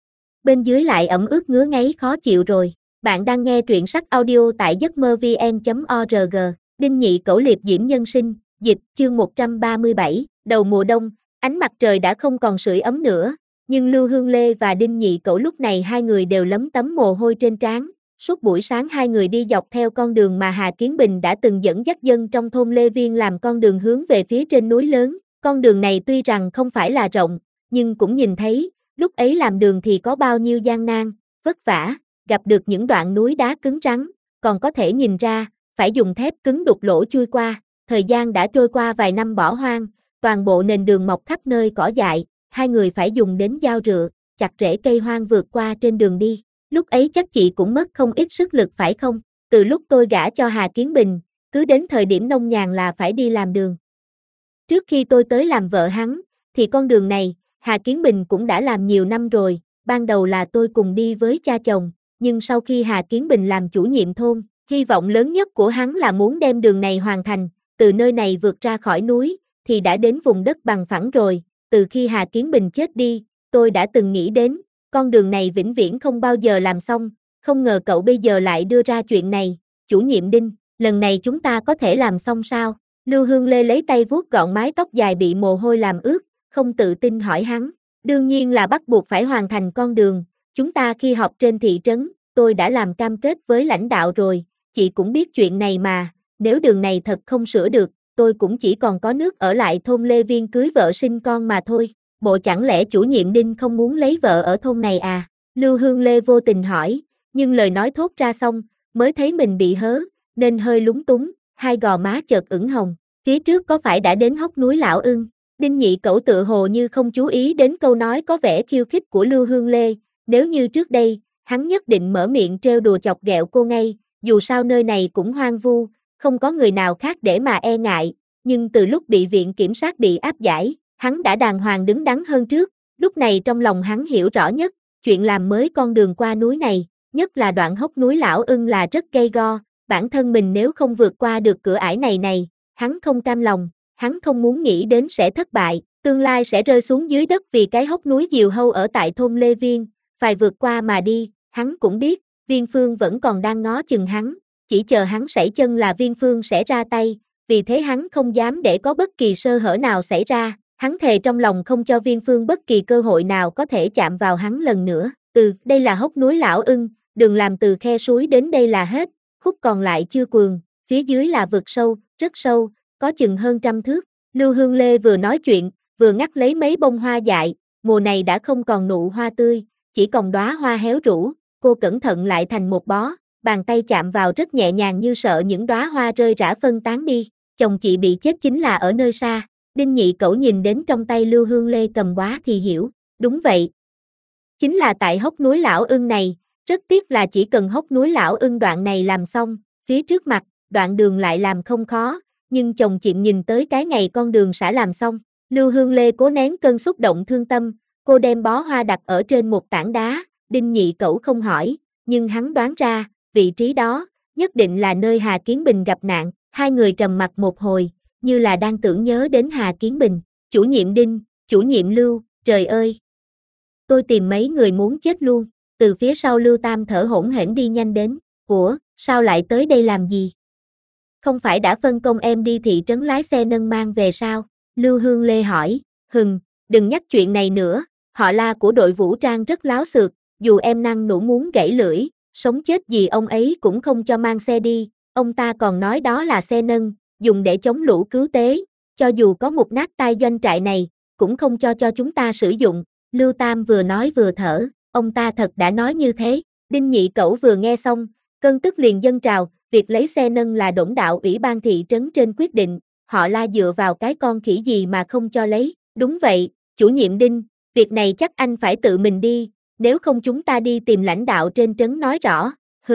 Bên dưới lại ẩm ướt ngứa ngáy khó chịu rồi, bạn đang nghe truyện sách audio tại giấc mơ vn.org, Đinh Nhị Cẩu liệp diễm nhân sinh, dịch, chương 137, đầu mùa đông, ánh mặt trời đã không còn sưởi ấm nữa, nhưng Lưu Hương Lê và Đinh Nhị Cẩu lúc này hai người đều lấm tấm mồ hôi trên trán. Suốt buổi sáng hai người đi dọc theo con đường mà Hà Kiến Bình đã từng dẫn dắt dân trong thôn Lê Viên làm con đường hướng về phía trên núi lớn. Con đường này tuy rằng không phải là rộng, nhưng cũng nhìn thấy, lúc ấy làm đường thì có bao nhiêu gian nan, vất vả, gặp được những đoạn núi đá cứng rắn, còn có thể nhìn ra, phải dùng thép cứng đục lỗ chui qua. Thời gian đã trôi qua vài năm bỏ hoang, toàn bộ nền đường mọc khắp nơi cỏ dại, hai người phải dùng đến dao rựa, chặt rễ cây hoang vượt qua trên đường đi. Lúc ấy chắc chị cũng mất không ít sức lực phải không? Từ lúc tôi gả cho Hà Kiến Bình, cứ đến thời điểm nông nhàn là phải đi làm đường. Trước khi tôi tới làm vợ hắn, thì con đường này, Hà Kiến Bình cũng đã làm nhiều năm rồi, ban đầu là tôi cùng đi với cha chồng, nhưng sau khi Hà Kiến Bình làm chủ nhiệm thôn, hy vọng lớn nhất của hắn là muốn đem đường này hoàn thành, từ nơi này vượt ra khỏi núi, thì đã đến vùng đất bằng phẳng rồi, từ khi Hà Kiến Bình chết đi, tôi đã từng nghĩ đến, con đường này vĩnh viễn không bao giờ làm xong, không ngờ cậu bây giờ lại đưa ra chuyện này, chủ nhiệm Đinh, lần này chúng ta có thể làm xong sao? Lưu Hương Lê lấy tay vuốt gọn mái tóc dài bị mồ hôi làm ướt, không tự tin hỏi hắn, đương nhiên là bắt buộc phải hoàn thành con đường, chúng ta khi họp trên thị trấn, tôi đã làm cam kết với lãnh đạo rồi, chị cũng biết chuyện này mà, nếu đường này thật không sửa được, tôi cũng chỉ còn có nước ở lại thôn Lê Viên cưới vợ sinh con mà thôi. Bộ chẳng lẽ chủ nhiệm Đinh không muốn lấy vợ ở thôn này à? Lưu Hương Lê vô tình hỏi, nhưng lời nói thốt ra xong, mới thấy mình bị hớ, nên hơi lúng túng, hai gò má chợt ửng hồng, phía trước có phải đã đến hốc núi Lão Ưng? Đinh Nhị Cẩu tựa hồ như không chú ý đến câu nói có vẻ khiêu khích của Lưu Hương Lê, nếu như trước đây, hắn nhất định mở miệng trêu đùa chọc ghẹo cô ngay, dù sao nơi này cũng hoang vu, không có người nào khác để mà e ngại, nhưng từ lúc bị viện kiểm sát bị áp giải, hắn đã đàng hoàng đứng đắn hơn trước, lúc này trong lòng hắn hiểu rõ nhất, chuyện làm mới con đường qua núi này, nhất là đoạn hốc núi Lão Ưng là rất gay go, bản thân mình nếu không vượt qua được cửa ải này, hắn không cam lòng, hắn không muốn nghĩ đến sẽ thất bại, tương lai sẽ rơi xuống dưới đất vì cái hốc núi Diều Hâu ở tại thôn Lê Viên, phải vượt qua mà đi, hắn cũng biết, Viên Phương vẫn còn đang ngó chừng hắn, chỉ chờ hắn sẩy chân là Viên Phương sẽ ra tay, vì thế hắn không dám để có bất kỳ sơ hở nào xảy ra, hắn thề trong lòng không cho Viên Phương bất kỳ cơ hội nào có thể chạm vào hắn lần nữa, đây là hốc núi Lão Ưng, đường làm từ khe suối đến đây là hết, khúc còn lại chưa cuồng, phía dưới là vực sâu, rất sâu, có chừng hơn 100 thước, Lưu Hương Lê vừa nói chuyện, vừa ngắt lấy mấy bông hoa dại, mùa này đã không còn nụ hoa tươi, chỉ còn đóa hoa héo rũ, cô cẩn thận lại thành một bó, bàn tay chạm vào rất nhẹ nhàng như sợ những đóa hoa rơi rã phân tán đi, chồng chị bị chết chính là ở nơi xa, Đinh Nhị Cẩu nhìn đến trong tay Lưu Hương Lê cầm bó thì hiểu, đúng vậy. Chính là tại hốc núi Lão Ưng này, rất tiếc là chỉ cần hốc núi Lão Ưng đoạn này làm xong, phía trước mặt, đoạn đường lại làm không khó, nhưng chồng chị nhìn tới cái ngày con đường sẽ làm xong, Lưu Hương Lê cố nén cơn xúc động thương tâm, cô đem bó hoa đặt ở trên một tảng đá, Đinh Nhị Cẩu không hỏi, nhưng hắn đoán ra, vị trí đó, nhất định là nơi Hà Kiến Bình gặp nạn, hai người trầm mặc một hồi, như là đang tưởng nhớ đến Hà Kiến Bình, chủ nhiệm Đinh, chủ nhiệm Lưu, trời ơi! Tôi tìm mấy người muốn chết luôn, từ phía sau Lưu Tam thở hổn hển đi nhanh đến, ủa, sao lại tới đây làm gì? Không phải đã phân công em đi thị trấn lái xe nâng mang về sao? Lưu Hương Lê hỏi, đừng nhắc chuyện này nữa, họ La của đội vũ trang rất láo xược, dù em năng nổ muốn gãy lưỡi, sống chết gì ông ấy cũng không cho mang xe đi, ông ta còn nói đó là xe nâng, dùng để chống lũ cứu tế, cho dù có một nát tai doanh trại này, cũng không cho chúng ta sử dụng, Lưu Tam vừa nói vừa thở, ông ta thật đã nói như thế, Đinh Nhị Cẩu vừa nghe xong, cơn tức liền dâng trào, việc lấy xe nâng là đổng đạo ủy ban thị trấn trên quyết định, họ La dựa vào cái con khỉ gì mà không cho lấy, đúng vậy, chủ nhiệm Đinh, việc này chắc anh phải tự mình đi, nếu không chúng ta đi tìm lãnh đạo trên trấn nói rõ,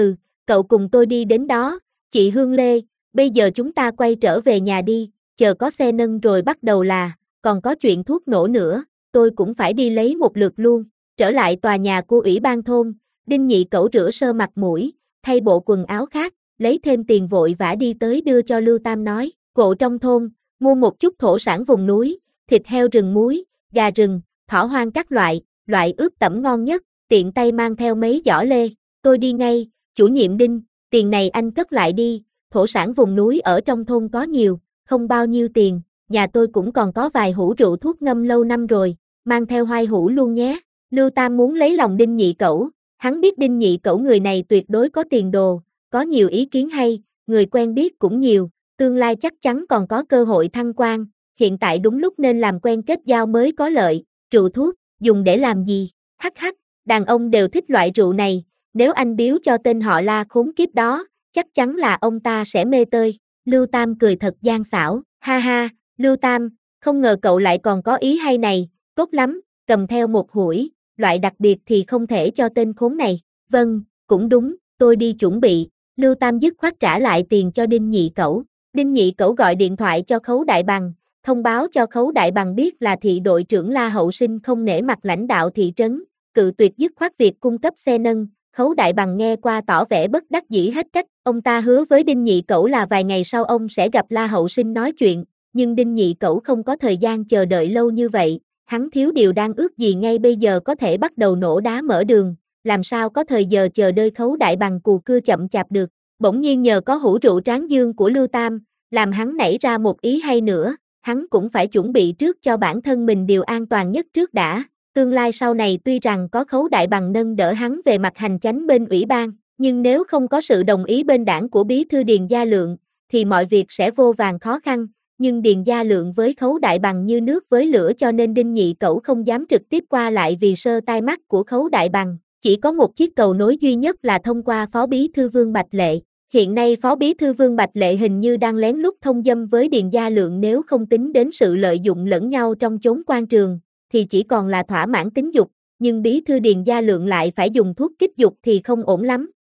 cậu cùng tôi đi đến đó, chị Hương Lê, bây giờ chúng ta quay trở về nhà đi, chờ có xe nâng rồi bắt đầu còn có chuyện thuốc nổ nữa, tôi cũng phải đi lấy một lượt luôn, trở lại tòa nhà của ủy ban thôn, Đinh Nhị Cẩu rửa sơ mặt mũi, thay bộ quần áo khác, lấy thêm tiền vội vã đi tới đưa cho Lưu Tam nói, cộ trong thôn, mua một chút thổ sản vùng núi, thịt heo rừng muối, gà rừng, thỏ hoang các loại ướp tẩm ngon nhất, tiện tay mang theo mấy giỏ lê, tôi đi ngay, chủ nhiệm Đinh, tiền này anh cất lại đi, thổ sản vùng núi ở trong thôn có nhiều, không bao nhiêu tiền, nhà tôi cũng còn có vài hũ rượu thuốc ngâm lâu năm rồi, mang theo 2 hũ luôn nhé, Lưu Tam muốn lấy lòng Đinh Nhị Cẩu, hắn biết Đinh Nhị Cẩu người này tuyệt đối có tiền đồ, có nhiều ý kiến hay, người quen biết cũng nhiều, tương lai chắc chắn còn có cơ hội thăng quan, hiện tại đúng lúc nên làm quen kết giao mới có lợi, rượu thuốc, dùng để làm gì, hắc, đàn ông đều thích loại rượu này, nếu anh biếu cho tên họ La khốn kiếp đó, chắc chắn là ông ta sẽ mê tơi, Lưu Tam cười thật gian xảo, ha ha, Lưu Tam, không ngờ cậu lại còn có ý hay này, tốt lắm, cầm theo một hũi, loại đặc biệt thì không thể cho tên khốn này, vâng, cũng đúng, tôi đi chuẩn bị, Lưu Tam dứt khoát trả lại tiền cho Đinh Nhị Cẩu. Đinh Nhị Cẩu gọi điện thoại cho Khấu Đại Bằng, thông báo cho Khấu Đại Bằng biết là thị đội trưởng La Hậu Sinh không nể mặt lãnh đạo thị trấn, cự tuyệt dứt khoát việc cung cấp xe nâng. Khấu Đại Bằng nghe qua tỏ vẻ bất đắc dĩ hết cách, ông ta hứa với Đinh Nhị Cẩu là vài ngày sau ông sẽ gặp La Hậu Sinh nói chuyện, nhưng Đinh Nhị Cẩu không có thời gian chờ đợi lâu như vậy, hắn thiếu điều đang ước gì ngay bây giờ có thể bắt đầu nổ đá mở đường, làm sao có thời giờ chờ đợi Khấu Đại Bằng cù cưa chậm chạp được, bỗng nhiên nhờ có hũ rượu Tráng Dương của Lưu Tam, làm hắn nảy ra một ý hay nữa, hắn cũng phải chuẩn bị trước cho bản thân mình điều an toàn nhất trước đã. Tương lai sau này tuy rằng có Khấu Đại Bằng nâng đỡ hắn về mặt hành chánh bên ủy ban, nhưng nếu không có sự đồng ý bên đảng của bí thư Điền Gia Lượng, thì mọi việc sẽ vô vàn khó khăn, nhưng Điền Gia Lượng với Khấu Đại Bằng như nước với lửa cho nên Đinh Nhị Cẩu không dám trực tiếp qua lại vì sơ tai mắt của Khấu Đại Bằng, chỉ có một chiếc cầu nối duy nhất là thông qua Phó Bí thư Vương Bạch Lệ. Hiện nay Phó Bí thư Vương Bạch Lệ hình như đang lén lút thông dâm với Điền Gia Lượng nếu không tính đến sự lợi dụng lẫn nhau trong chốn quan trường, thì chỉ còn là thỏa mãn tính dục, nhưng Bí thư Điền Gia Lượng lại phải dùng thuốc kích dục thì không ổn lắm.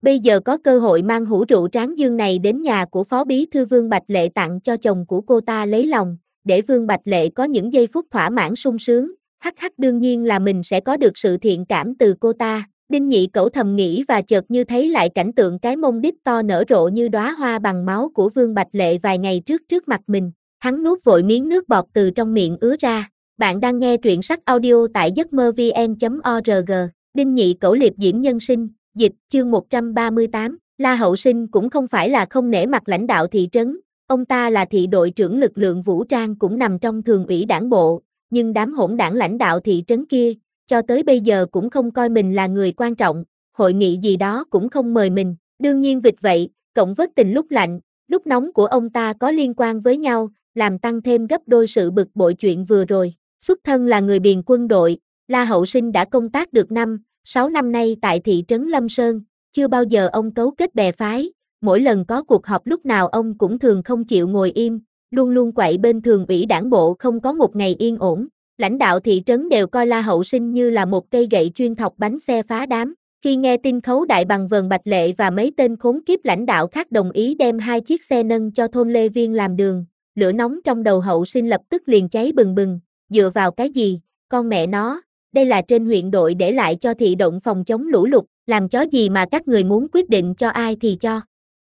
bây giờ có cơ hội mang hũ rượu tráng dương này đến nhà của Phó Bí Thư Vương Bạch Lệ tặng cho chồng của cô ta lấy lòng, để Vương Bạch Lệ có những giây phút thỏa mãn sung sướng, đương nhiên là mình sẽ có được sự thiện cảm từ cô ta. Đinh Nhị Cẩu thầm nghĩ và chợt như thấy lại cảnh tượng cái mông đít to nở rộ như đóa hoa bằng máu của Vương Bạch Lệ vài ngày trước mặt mình. Hắn nuốt vội miếng nước bọt từ trong miệng ứa ra. Bạn đang nghe truyện sách audio tại giấc mơ vn.org. Đinh Nhị Cẩu liệp diễm nhân sinh, dịch, chương 138. La Hậu Sinh cũng không phải là không nể mặt lãnh đạo thị trấn, ông ta là thị đội trưởng lực lượng vũ trang cũng nằm trong thường ủy đảng bộ, nhưng đám hỗn đảng lãnh đạo thị trấn kia, cho tới bây giờ cũng không coi mình là người quan trọng, hội nghị gì đó cũng không mời mình, đương nhiên vịt vậy, cộng với tình lúc lạnh, lúc nóng của ông ta có liên quan với nhau, làm tăng thêm gấp đôi sự bực bội chuyện vừa rồi. Xuất thân là người biền quân đội, La Hậu Sinh đã công tác được 6 năm nay tại thị trấn Lâm Sơn, chưa bao giờ ông cấu kết bè phái, mỗi lần có cuộc họp lúc nào ông cũng thường không chịu ngồi im, luôn luôn quậy bên thường ủy đảng bộ không có một ngày yên ổn. Lãnh đạo thị trấn đều coi La Hậu Sinh như là một cây gậy chuyên thọc bánh xe phá đám. Khi nghe tin Khấu Đại Bằng Vờn Bạch Lệ và mấy tên khốn kiếp lãnh đạo khác đồng ý đem 2 chiếc xe nâng cho thôn Lê Viên làm đường, lửa nóng trong đầu Hậu Sinh lập tức liền cháy bừng bừng, dựa vào cái gì, con mẹ nó, đây là trên huyện đội để lại cho thị động phòng chống lũ lụt, làm chó gì mà các người muốn quyết định cho ai thì cho.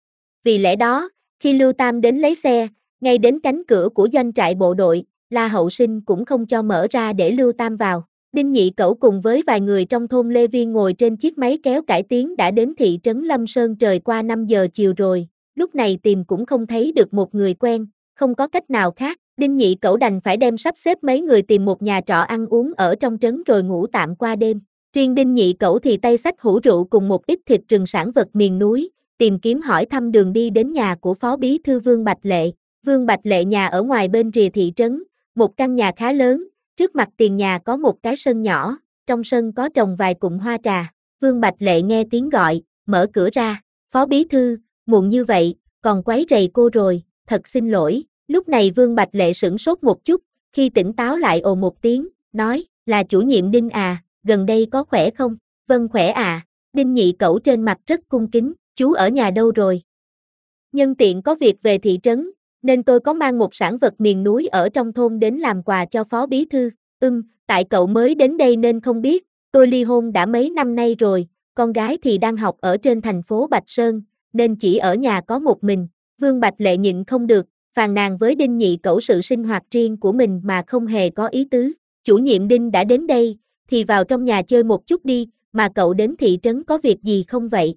Vì lẽ đó, khi Lưu Tam đến lấy xe, ngay đến cánh cửa của doanh trại bộ đội, La Hậu Sinh cũng không cho mở ra để Lưu Tam vào. Đinh Nhị Cẩu cùng với vài người trong thôn Lê Viên ngồi trên chiếc máy kéo cải tiến đã đến thị trấn Lâm Sơn trời qua 5 giờ chiều rồi, lúc này tìm cũng không thấy được một người quen, không có cách nào khác, Đinh Nhị Cẩu đành phải đem sắp xếp mấy người tìm một nhà trọ ăn uống ở trong trấn rồi ngủ tạm qua đêm. Riêng Đinh Nhị Cẩu thì tay xách hũ rượu cùng một ít thịt rừng sản vật miền núi, tìm kiếm hỏi thăm đường đi đến nhà của Phó Bí Thư Vương Bạch Lệ. Vương Bạch Lệ nhà ở ngoài bên rìa thị trấn, một căn nhà khá lớn, trước mặt tiền nhà có một cái sân nhỏ, trong sân có trồng vài cụm hoa trà. Vương Bạch Lệ nghe tiếng gọi, mở cửa ra, Phó Bí Thư, muộn như vậy, còn quấy rầy cô rồi, thật xin lỗi. Lúc này Vương Bạch Lệ sửng sốt một chút, khi tỉnh táo lại ồ một tiếng, nói, là chủ nhiệm Đinh à, gần đây có khỏe không? Vâng khỏe à, Đinh Nhị Cẩu trên mặt rất cung kính, chú ở nhà đâu rồi? Nhân tiện có việc về thị trấn, nên tôi có mang một sản vật miền núi ở trong thôn đến làm quà cho Phó Bí Thư. Tại cậu mới đến đây nên không biết, tôi ly hôn đã mấy năm nay rồi, con gái thì đang học ở trên thành phố Bạch Sơn, nên chỉ ở nhà có một mình. Vương Bạch Lệ nhịn không được, phàn nàn với Đinh Nhị Cẩu sự sinh hoạt riêng của mình mà không hề có ý tứ. Chủ nhiệm Đinh đã đến đây, thì vào trong nhà chơi một chút đi, mà cậu đến thị trấn có việc gì không vậy?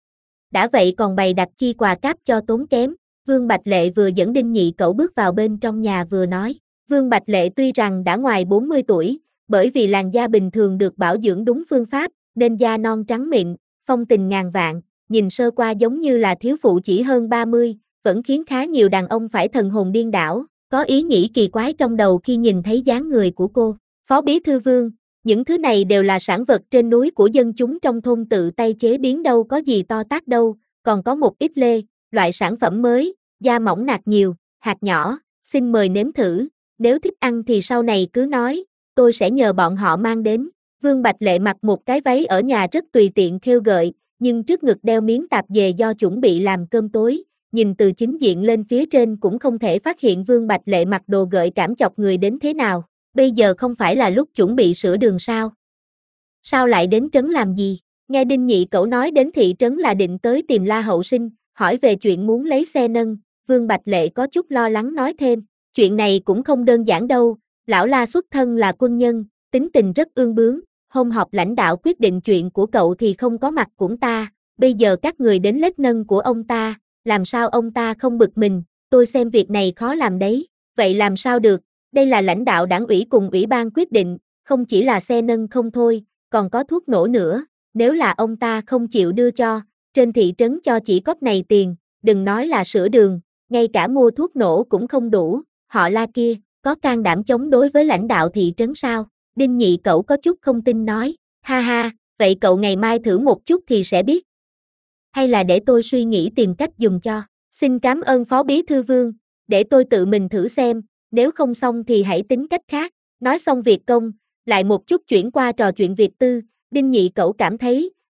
Đã vậy còn bày đặt chi quà cáp cho tốn kém. Vương Bạch Lệ vừa dẫn Đinh Nhị Cẩu bước vào bên trong nhà vừa nói. Vương Bạch Lệ tuy rằng đã ngoài 40 tuổi, bởi vì làn da bình thường được bảo dưỡng đúng phương pháp, nên da non trắng mịn, phong tình ngàn vạn, nhìn sơ qua giống như là thiếu phụ chỉ hơn 30, vẫn khiến khá nhiều đàn ông phải thần hồn điên đảo, có ý nghĩ kỳ quái trong đầu khi nhìn thấy dáng người của cô. Phó Bí Thư Vương, những thứ này đều là sản vật trên núi của dân chúng trong thôn tự tay chế biến đâu có gì to tát đâu, còn có một ít lê, loại sản phẩm mới, da mỏng nạc nhiều, hạt nhỏ, xin mời nếm thử, nếu thích ăn thì sau này cứ nói, tôi sẽ nhờ bọn họ mang đến. Vương Bạch Lệ mặc một cái váy ở nhà rất tùy tiện khêu gợi, nhưng trước ngực đeo miếng tạp dề do chuẩn bị làm cơm tối, nhìn từ chính diện lên phía trên cũng không thể phát hiện Vương Bạch Lệ mặc đồ gợi cảm chọc người đến thế nào. Bây giờ không phải là lúc chuẩn bị sửa đường sao? Sao lại đến trấn làm gì? Nghe Đinh Nhị Cẩu nói đến thị trấn là định tới tìm La Hậu Sinh, hỏi về chuyện muốn lấy xe nâng, Vương Bạch Lệ có chút lo lắng nói thêm, chuyện này cũng không đơn giản đâu, lão La xuất thân là quân nhân, tính tình rất ương bướng, hôm họp lãnh đạo quyết định chuyện của cậu thì không có mặt cũng ta, bây giờ các người đến lết nâng của ông ta, làm sao ông ta không bực mình, tôi xem việc này khó làm đấy, vậy làm sao được, đây là lãnh đạo đảng ủy cùng ủy ban quyết định, không chỉ là xe nâng không thôi, còn có thuốc nổ nữa, nếu là ông ta không chịu đưa cho, trên thị trấn cho chỉ cóp này tiền, đừng nói là sửa đường, ngay cả mua thuốc nổ cũng không đủ, họ La kia, có can đảm chống đối với lãnh đạo thị trấn sao? Đinh Nhị Cẩu có chút không tin nói, ha ha, vậy cậu ngày mai thử một chút thì sẽ biết. Hay là để tôi suy nghĩ tìm cách dùng cho, xin cảm ơn Phó Bí Thư Vương, để tôi tự mình thử xem, nếu không xong thì hãy tính cách khác. Nói xong việc công, lại một chút chuyển qua trò chuyện việc tư, Đinh Nhị Cẩu cảm thấy,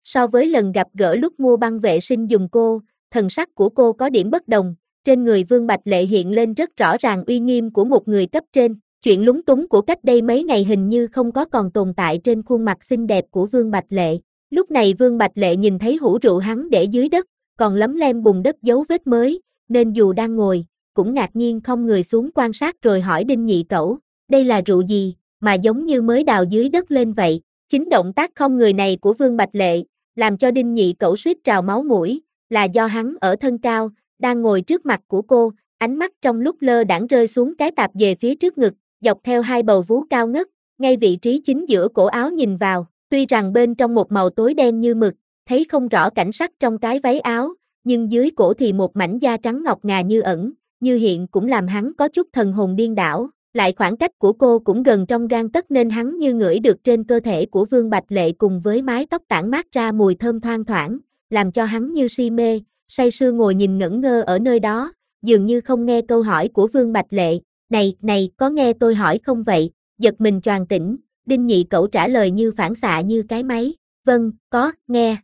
So với lần gặp gỡ lúc mua băng vệ sinh dùng cô, thần sắc của cô có điểm bất đồng, trên người Vương Bạch Lệ hiện lên rất rõ ràng uy nghiêm của một người cấp trên. Chuyện lúng túng của cách đây mấy ngày hình như không có còn tồn tại trên khuôn mặt xinh đẹp của Vương Bạch Lệ. Lúc này Vương Bạch Lệ nhìn thấy hũ rượu hắn để dưới đất, còn lấm lem bùn đất dấu vết mới, nên dù đang ngồi, cũng ngạc nhiên không người xuống quan sát rồi hỏi Đinh Nhị Cẩu, đây là rượu gì, mà giống như mới đào dưới đất lên vậy. Chính động tác không người này của Vương Bạch Lệ, làm cho Đinh Nhị Cẩu suýt trào máu mũi, là do hắn ở thân cao, đang ngồi trước mặt của cô, ánh mắt trong lúc lơ đãng rơi xuống cái tạp dề phía trước ngực, dọc theo hai bầu vú cao ngất, ngay vị trí chính giữa cổ áo nhìn vào, tuy rằng bên trong một màu tối đen như mực, thấy không rõ cảnh sắc trong cái váy áo, nhưng dưới cổ thì một mảnh da trắng ngọc ngà như ẩn, như hiện cũng làm hắn có chút thần hồn điên đảo, lại khoảng cách của cô cũng gần trong gang tấc nên hắn như ngửi được trên cơ thể của Vương Bạch Lệ cùng với mái tóc tản mát ra mùi thơm thoang thoảng, làm cho hắn như si mê, say sưa ngồi nhìn ngẩn ngơ ở nơi đó, dường như không nghe câu hỏi của Vương Bạch Lệ. Này, có nghe tôi hỏi không vậy? Giật mình choàng tỉnh, Đinh Nhị Cẩu trả lời như phản xạ như cái máy. Vâng, có, nghe.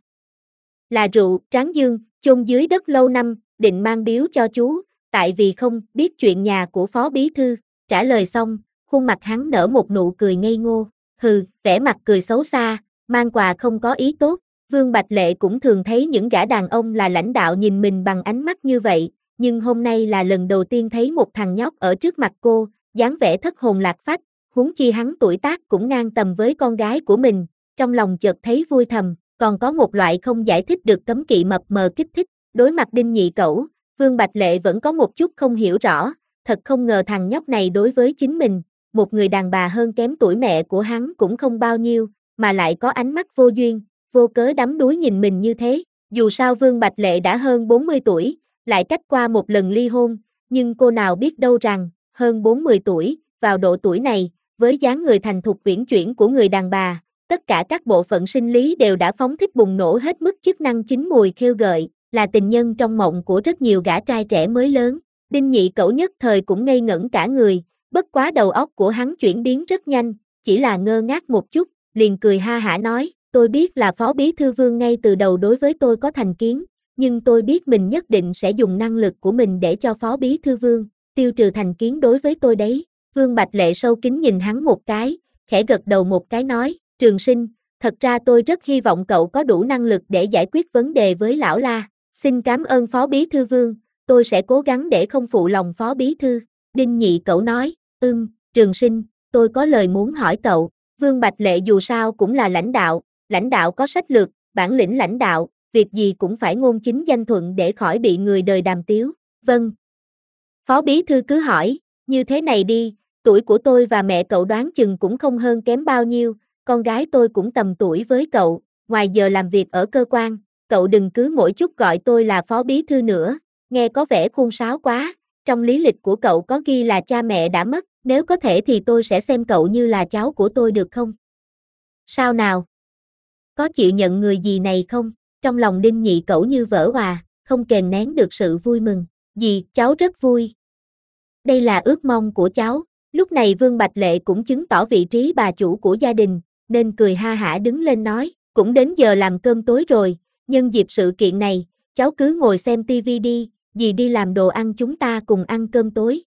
Là rượu, Tráng Dương, chôn dưới đất lâu năm, định mang biếu cho chú, tại vì không biết chuyện nhà của Phó Bí Thư. Trả lời xong, khuôn mặt hắn nở một nụ cười ngây ngô. Hừ, vẻ mặt cười xấu xa, mang quà không có ý tốt. Vương Bạch Lệ cũng thường thấy những gã đàn ông là lãnh đạo nhìn mình bằng ánh mắt như vậy, nhưng hôm nay là lần đầu tiên thấy một thằng nhóc ở trước mặt cô, dáng vẻ thất hồn lạc phách, huống chi hắn tuổi tác cũng ngang tầm với con gái của mình, trong lòng chợt thấy vui thầm, còn có một loại không giải thích được cấm kỵ mập mờ kích thích. Đối mặt Đinh Nhị Cẩu, Vương Bạch Lệ vẫn có một chút không hiểu rõ, thật không ngờ thằng nhóc này đối với chính mình, một người đàn bà hơn kém tuổi mẹ của hắn cũng không bao nhiêu, mà lại có ánh mắt vô duyên, vô cớ đắm đuối nhìn mình như thế. Dù sao Vương Bạch Lệ đã hơn 40 tuổi, lại cách qua một lần ly hôn, nhưng cô nào biết đâu rằng, hơn 40 tuổi, vào độ tuổi này, với dáng người thành thục uyển chuyển của người đàn bà, tất cả các bộ phận sinh lý đều đã phóng thích bùng nổ hết mức chức năng chín mùi khêu gợi, là tình nhân trong mộng của rất nhiều gã trai trẻ mới lớn. Đinh Nhị Cẩu nhất thời cũng ngây ngẩn cả người, bất quá đầu óc của hắn chuyển biến rất nhanh, chỉ là ngơ ngác một chút, liền cười ha hả nói, tôi biết là Phó Bí Thư Vương ngay từ đầu đối với tôi có thành kiến, nhưng tôi biết mình nhất định sẽ dùng năng lực của mình để cho Phó Bí Thư Vương tiêu trừ thành kiến đối với tôi đấy. Vương Bạch Lệ sâu kín nhìn hắn một cái, khẽ gật đầu một cái nói, Trường Sinh, thật ra tôi rất hy vọng cậu có đủ năng lực để giải quyết vấn đề với lão La. Xin cảm ơn Phó Bí Thư Vương, tôi sẽ cố gắng để không phụ lòng Phó Bí Thư. Đinh Nhị Cẩu nói, Trường Sinh, tôi có lời muốn hỏi cậu. Vương Bạch Lệ dù sao cũng là lãnh đạo có sách lược, bản lĩnh lãnh đạo, việc gì cũng phải ngôn chính danh thuận để khỏi bị người đời đàm tiếu. Vâng. Phó Bí Thư cứ hỏi, như thế này đi, tuổi của tôi và mẹ cậu đoán chừng cũng không hơn kém bao nhiêu, con gái tôi cũng tầm tuổi với cậu, ngoài giờ làm việc ở cơ quan, cậu đừng cứ mỗi chút gọi tôi là Phó Bí Thư nữa, nghe có vẻ khuôn sáo quá, trong lý lịch của cậu có ghi là cha mẹ đã mất, nếu có thể thì tôi sẽ xem cậu như là cháu của tôi được không? Sao nào? Có chịu nhận người gì này không? Trong lòng Đinh Nhị Cẩu như vỡ òa, không kềm nén được sự vui mừng. Dì, cháu rất vui. Đây là ước mong của cháu. Lúc này Vương Bạch Lệ cũng chứng tỏ vị trí bà chủ của gia đình, nên cười ha hả đứng lên nói, cũng đến giờ làm cơm tối rồi, nhân dịp sự kiện này, cháu cứ ngồi xem tivi đi, dì đi làm đồ ăn chúng ta cùng ăn cơm tối.